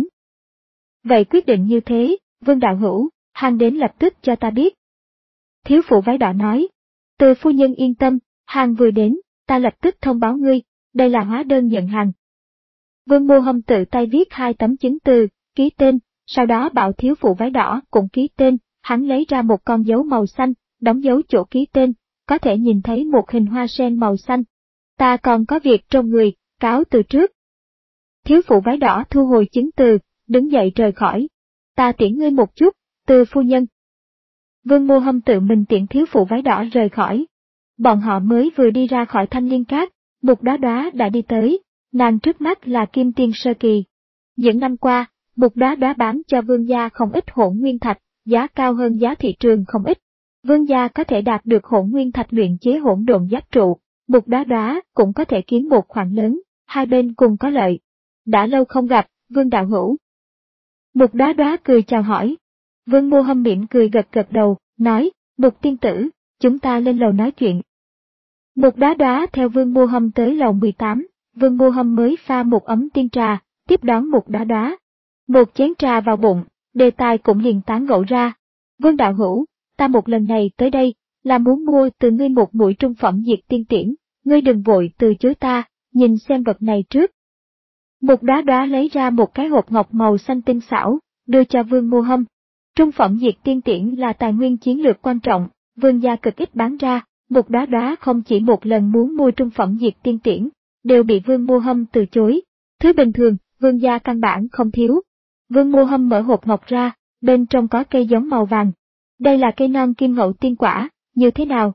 Vậy quyết định như thế, Vương đạo hữu, hàng đến lập tức cho ta biết. Thiếu phụ váy đỏ nói, từ phu nhân yên tâm, hàng vừa đến, ta lập tức thông báo ngươi, đây là hóa đơn nhận hàng. Vương Mua Hâm tự tay viết hai tấm chứng từ, ký tên, sau đó bảo thiếu phụ váy đỏ cũng ký tên, hắn lấy ra một con dấu màu xanh, đóng dấu chỗ ký tên, có thể nhìn thấy một hình hoa sen màu xanh. Ta còn có việc trong người, cáo từ trước. Thiếu phụ váy đỏ thu hồi chứng từ, đứng dậy rời khỏi. Ta tiễn ngươi một chút, từ phu nhân. Vương Mua Hâm tự mình tiễn thiếu phụ váy đỏ rời khỏi. Bọn họ mới vừa đi ra khỏi Thanh Liên Cát, một đóa đóa đã đi tới, nàng trước mắt là Kim Tiên sơ kỳ. Những năm qua, một đóa đóa bán cho vương gia không ít hỗn nguyên thạch, giá cao hơn giá thị trường không ít. Vương gia có thể đạt được hỗn nguyên thạch luyện chế hỗn độn giáp trụ, một đóa đóa cũng có thể kiếm một khoản lớn, hai bên cùng có lợi. Đã lâu không gặp, Vương đạo hữu. Một đóa đóa cười chào hỏi. Vương Mua Hâm mỉm cười gật gật đầu, nói, Mục tiên tử, chúng ta lên lầu nói chuyện. Một đóa đóa theo Vương Mua Hâm tới lầu mười tám, Vương Mua Hâm mới pha một ấm tiên trà, tiếp đón một đóa đóa. Một chén trà vào bụng, đề tài cũng liền tán gẫu ra. Vương đạo hữu, ta một lần này tới đây, là muốn mua từ ngươi một mũi trung phẩm diệt tiên tiễn, ngươi đừng vội từ chối ta, nhìn xem vật này trước. Một đóa đóa lấy ra một cái hộp ngọc màu xanh tinh xảo, đưa cho Vương Mua Hâm. Trung phẩm diệt tiên tiễn là tài nguyên chiến lược quan trọng, vương gia cực ít bán ra, Một Đóa Đóa không chỉ một lần muốn mua trung phẩm diệt tiên tiễn, đều bị Vương Mua Hâm từ chối. Thứ bình thường, Vương gia căn bản không thiếu. Vương Mua Hâm mở hộp ngọc ra, bên trong có cây giống màu vàng. Đây là cây non kim ngẫu tiên quả, như thế nào?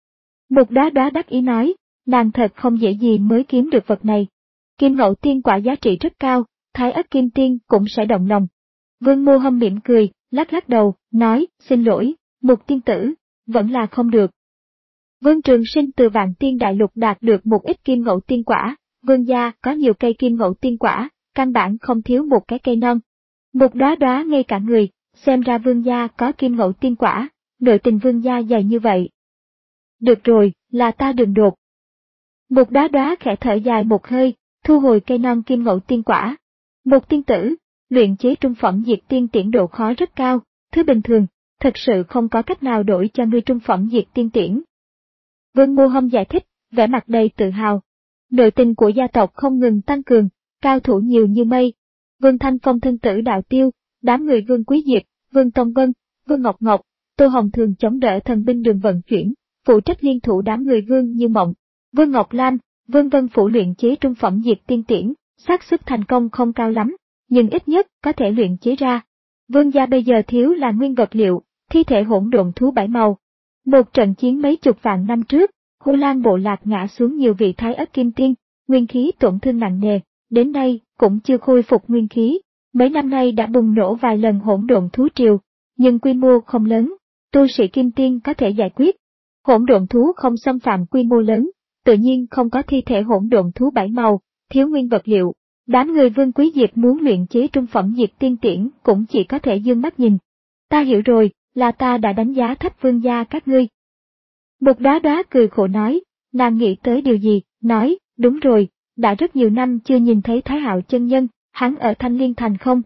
Một Đóa Đóa đắc ý nói, nàng thật không dễ gì mới kiếm được vật này. Kim ngẫu tiên quả giá trị rất cao, Thái Ất Kim Tiên cũng sẽ động lòng. Vương Mua Hâm mỉm cười, lắc lắc đầu, nói, xin lỗi, Mục tiên tử, vẫn là không được. Vương Trường Sinh từ Vạn Tiên Đại Lục đạt được một ít kim ngẫu tiên quả, Vương gia có nhiều cây kim ngẫu tiên quả, căn bản không thiếu một cái cây non. Một Đóa Đóa ngây cả người, xem ra Vương gia có kim ngẫu tiên quả, nội tình Vương gia dày như vậy. Được rồi, là ta đường đột. Một Đóa Đóa khẽ thở dài một hơi, thu hồi cây non kim ngẫu tiên quả. Một tiên tử, luyện chế trung phẩm diệt tiên tiễn độ khó rất cao, thứ bình thường, thật sự không có cách nào đổi cho ngươi trung phẩm diệt tiên tiễn. Vương Mua Hâm giải thích, vẻ mặt đầy tự hào. Nội tình của gia tộc không ngừng tăng cường, cao thủ nhiều như mây. Vương Thanh Phong thân tử đạo tiêu, đám người Vương Quý Diệp, Vương Tông Vân, Vương Ngọc Ngọc, Tô Hồng thường chống đỡ thần binh đường vận chuyển, phụ trách liên thủ đám người Vương Như Mộng, Vương Ngọc Lam, Vương Vân Phủ luyện chế trung phẩm diệt tiên tiễn, xác suất thành công không cao lắm, nhưng ít nhất có thể luyện chế ra. Vương gia bây giờ thiếu là nguyên vật liệu, thi thể hỗn độn thú bảy màu. Một trận chiến mấy chục vạn năm trước, Hồ Lan bộ lạc ngã xuống nhiều vị Thái Ất Kim Tiên, nguyên khí tổn thương nặng nề, đến nay cũng chưa khôi phục nguyên khí. Mấy năm nay đã bùng nổ vài lần hỗn độn thú triều, nhưng quy mô không lớn, tu sĩ Kim Tiên có thể giải quyết. Hỗn độn thú không xâm phạm quy mô lớn, tự nhiên không có thi thể hỗn độn thú bảy màu, thiếu nguyên vật liệu. Đám người Vương Quý Diệp muốn luyện chế trung phẩm diệt tiên tiễn cũng chỉ có thể dương mắt nhìn. Ta hiểu rồi, là ta đã đánh giá thấp Vương gia các ngươi. Một Đóa Đóa cười khổ nói, nàng nghĩ tới điều gì, nói, đúng rồi, đã rất nhiều năm chưa nhìn thấy Thái Hạo chân nhân, hắn ở Thanh Liên Thành không?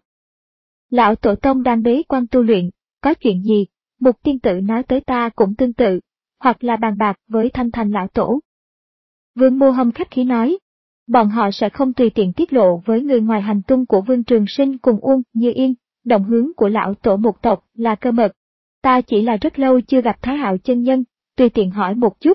Lão Tổ Tông đang bế quan tu luyện, có chuyện gì, một tiên tử nói tới ta cũng tương tự, hoặc là bàn bạc với Thanh Thành Lão Tổ. Vương Mua Hâm khách khí nói, bọn họ sẽ không tùy tiện tiết lộ với người ngoài hành tung của Vương Trường Sinh cùng Uông Như Yên, động hướng của Lão Tổ một tộc là cơ mật. Ta chỉ là rất lâu chưa gặp Thái Hạo chân nhân, tùy tiện hỏi một chút.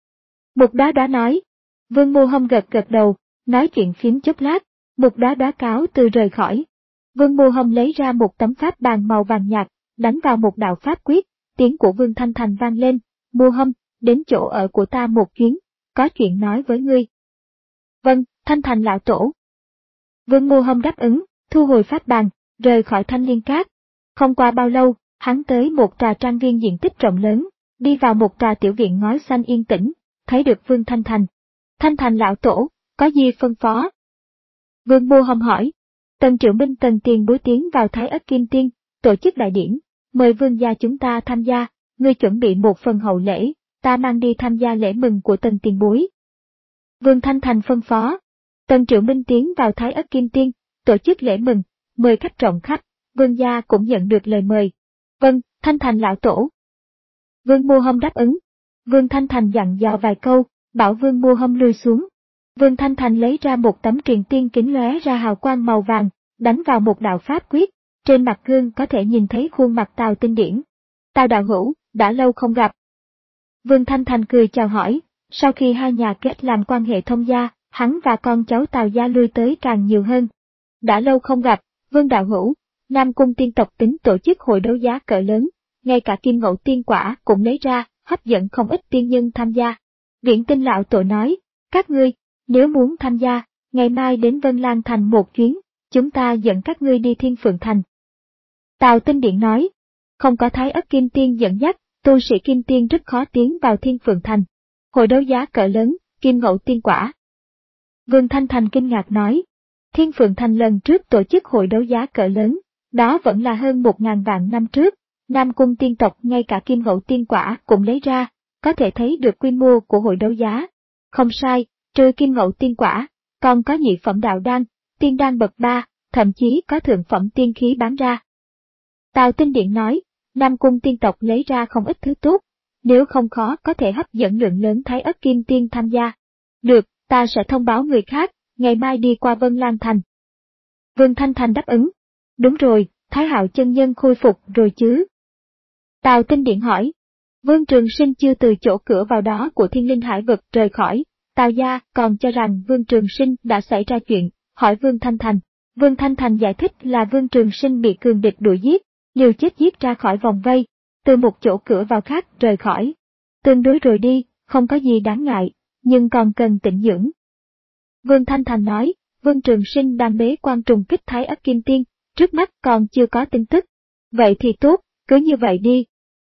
Một Đóa Đóa nói. Vương Mua Hâm gật gật đầu, nói chuyện phím chốc lát, Một Đóa Đóa cáo từ rời khỏi. Vương Mua Hâm lấy ra một tấm pháp bàn màu vàng nhạt, đánh vào một đạo pháp quyết, tiếng của Vương Thanh Thành vang lên, Mua Hâm, đến chỗ ở của ta một chuyến, có chuyện nói với ngươi. Vâng, Thanh Thành Lão Tổ. Vương Mua Hâm đáp ứng, thu hồi pháp bàn, rời khỏi Thanh Liên Cát. Không qua bao lâu, hắn tới một trà trang viên diện tích rộng lớn, đi vào một trà tiểu viện ngói xanh yên tĩnh, thấy được Vương Thanh Thành. Thanh Thành Lão Tổ, có gì phân phó? Vương Mua Hâm hỏi. Tần Triệu Minh Tần tiền bối tiến vào Thái Ất Kim Tiên, tổ chức đại điển, mời Vương gia chúng ta tham gia, ngươi chuẩn bị một phần hậu lễ, ta mang đi tham gia lễ mừng của Tần tiền bối. Vương Thanh Thành phân phó. Tần Triệu Minh tiến vào Thái Ất Kim Tiên, tổ chức lễ mừng, mời khách rộng khắp, Vương gia cũng nhận được lời mời. Vâng, Thanh Thành Lão Tổ. Vương Mua Hâm đáp ứng. Vương Thanh Thành dặn dò vài câu, bảo Vương Mua Hâm lui xuống. Vương Thanh Thành lấy ra một tấm truyền tiên kính lóe ra hào quang màu vàng, đánh vào một đạo pháp quyết, trên mặt gương có thể nhìn thấy khuôn mặt Tào Tinh Điển. Tào đạo hữu, đã lâu không gặp. Vương Thanh Thành cười chào hỏi, sau khi hai nhà kết làm quan hệ thông gia, hắn và con cháu Tào gia lui tới càng nhiều hơn. Đã lâu không gặp, Vương đạo hữu, Nam Cung tiên tộc tính tổ chức hội đấu giá cỡ lớn, ngay cả kim ngẫu tiên quả cũng lấy ra, hấp dẫn không ít tiên nhân tham gia. Viễn Tinh Lão Tổ nói, các ngươi, nếu muốn tham gia, ngày mai đến Vân Lan Thành một chuyến, chúng ta dẫn các ngươi đi Thiên Phượng Thành. Tào Tinh Điện nói, không có Thái Ất Kim Tiên dẫn dắt, tu sĩ Kim Tiên rất khó tiến vào Thiên Phượng Thành. Hội đấu giá cỡ lớn, kim ngẫu tiên quả. Vương Thanh Thành kinh ngạc nói, Thiên Phượng Thành lần trước tổ chức hội đấu giá cỡ lớn, đó vẫn là hơn một ngàn vạn năm trước, Nam Cung tiên tộc ngay cả kim ngẫu tiên quả cũng lấy ra, có thể thấy được quy mô của hội đấu giá. Không sai, trừ kim ngẫu tiên quả, còn có nhị phẩm đạo đan, tiên đan bậc ba, thậm chí có thượng phẩm tiên khí bán ra. Tào Tinh Điện nói, Nam Cung tiên tộc lấy ra không ít thứ tốt, nếu không khó có thể hấp dẫn lượng lớn Thái Ất Kim Tiên tham gia. Được, ta sẽ thông báo người khác, ngày mai đi qua Vân Lan Thành. Vương Thanh Thành đáp ứng. Đúng rồi, Thái Hạo chân nhân khôi phục rồi chứ? Tào Tinh Điện hỏi. Vương Trường Sinh chưa từ chỗ cửa vào đó của Thiên Linh Hải vực rời khỏi, Tào gia còn cho rằng Vương Trường Sinh đã xảy ra chuyện, hỏi Vương Thanh Thành. Vương Thanh Thành giải thích là Vương Trường Sinh bị cường địch đuổi giết, liều chết giết ra khỏi vòng vây, từ một chỗ cửa vào khác rời khỏi. Tương đối rồi đi, không có gì đáng ngại, nhưng còn cần tĩnh dưỡng. Vương Thanh Thành nói, Vương Trường Sinh đang bế quan trùng kích Thái Ất Kim Tiên, trước mắt còn chưa có tin tức. Vậy thì tốt, cứ như vậy đi.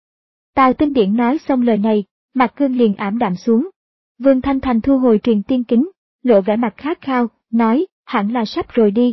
Tào Tinh Điển nói xong lời này, mặt gương liền ảm đạm xuống. Vương Thanh Thành thu hồi truyền tiên kính, lộ vẻ mặt khát khao, nói, hẳn là sắp rồi đi.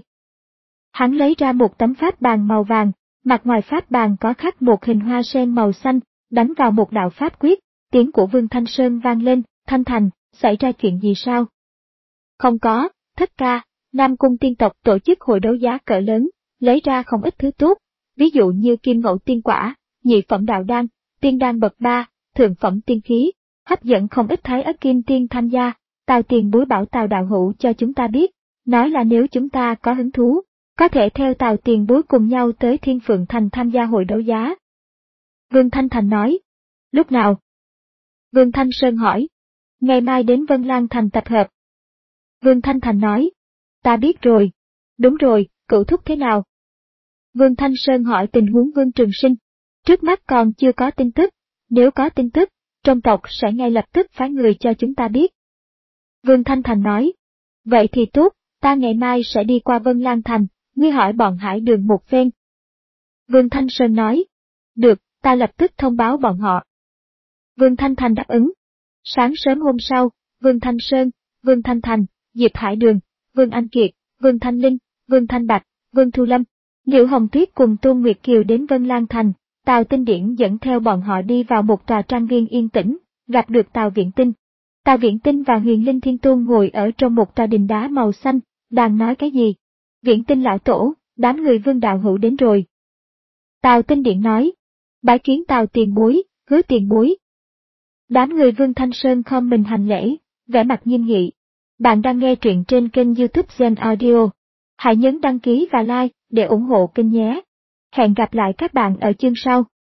Hắn lấy ra một tấm pháp bàn màu vàng, mặt ngoài pháp bàn có khắc một hình hoa sen màu xanh, đánh vào một đạo pháp quyết, tiếng của Vương Thanh Sơn vang lên, Thanh Thành, xảy ra chuyện gì sao? Không có, thất ca, Nam Cung tiên tộc tổ chức hội đấu giá cỡ lớn, lấy ra không ít thứ tốt, ví dụ như kim ngẫu tiên quả, nhị phẩm đạo đan, tiên đan bậc ba, thượng phẩm tiên khí, hấp dẫn không ít Thái Ất Kim Tiên tham gia. Tào tiền bối bảo Tào đạo hữu cho chúng ta biết, nói là nếu chúng ta có hứng thú, có thể theo Tào tiền bối cùng nhau tới Thiên Phượng Thành tham gia hội đấu giá. Vương Thanh Thành nói, lúc nào? Vương Thanh Sơn hỏi, ngày mai đến Vân Lan Thành tập hợp. Vương Thanh Thành nói, ta biết rồi. Đúng rồi, cửu thúc thế nào? Vương Thanh Sơn hỏi tình huống Vương Trường Sinh. Trước mắt còn chưa có tin tức, nếu có tin tức, trong tộc sẽ ngay lập tức phái người cho chúng ta biết. Vương Thanh Thành nói, vậy thì tốt, ta ngày mai sẽ đi qua Vân Lan Thành, ngươi hỏi bọn Hải Đường một phen. Vương Thanh Sơn nói, được, ta lập tức thông báo bọn họ. Vương Thanh Thành đáp ứng. Sáng sớm hôm sau, Vương Thanh Sơn, Vương Thanh Thành, Diệp Hải Đường, Vương Anh Kiệt, Vương Thanh Linh, Vương Thanh Bạch, Vương Thu Lâm, Liễu Hồng Tuyết cùng Tôn Nguyệt Kiều đến Vân Lan Thành. Tào Tinh Điển dẫn theo bọn họ đi vào một tòa trang viên yên tĩnh, gặp được Tào Viễn Tinh. Tào Viễn Tinh và Huyền Linh Thiên Tôn ngồi ở trong một tòa đình đá màu xanh, đang nói cái gì? Viễn Tinh lão tổ, đám người Vương đạo hữu đến rồi. Tào Tinh Điển nói, bái kiến Tào tiền bối, Hứa tiền bối. Đám người Vương Thanh Sơn khom mình hành lễ, vẻ mặt nghiêm nghị. Bạn đang nghe truyện trên kênh YouTube Gen Audio. Hãy nhấn đăng ký và like để ủng hộ kênh nhé. Hẹn gặp lại các bạn ở chương sau.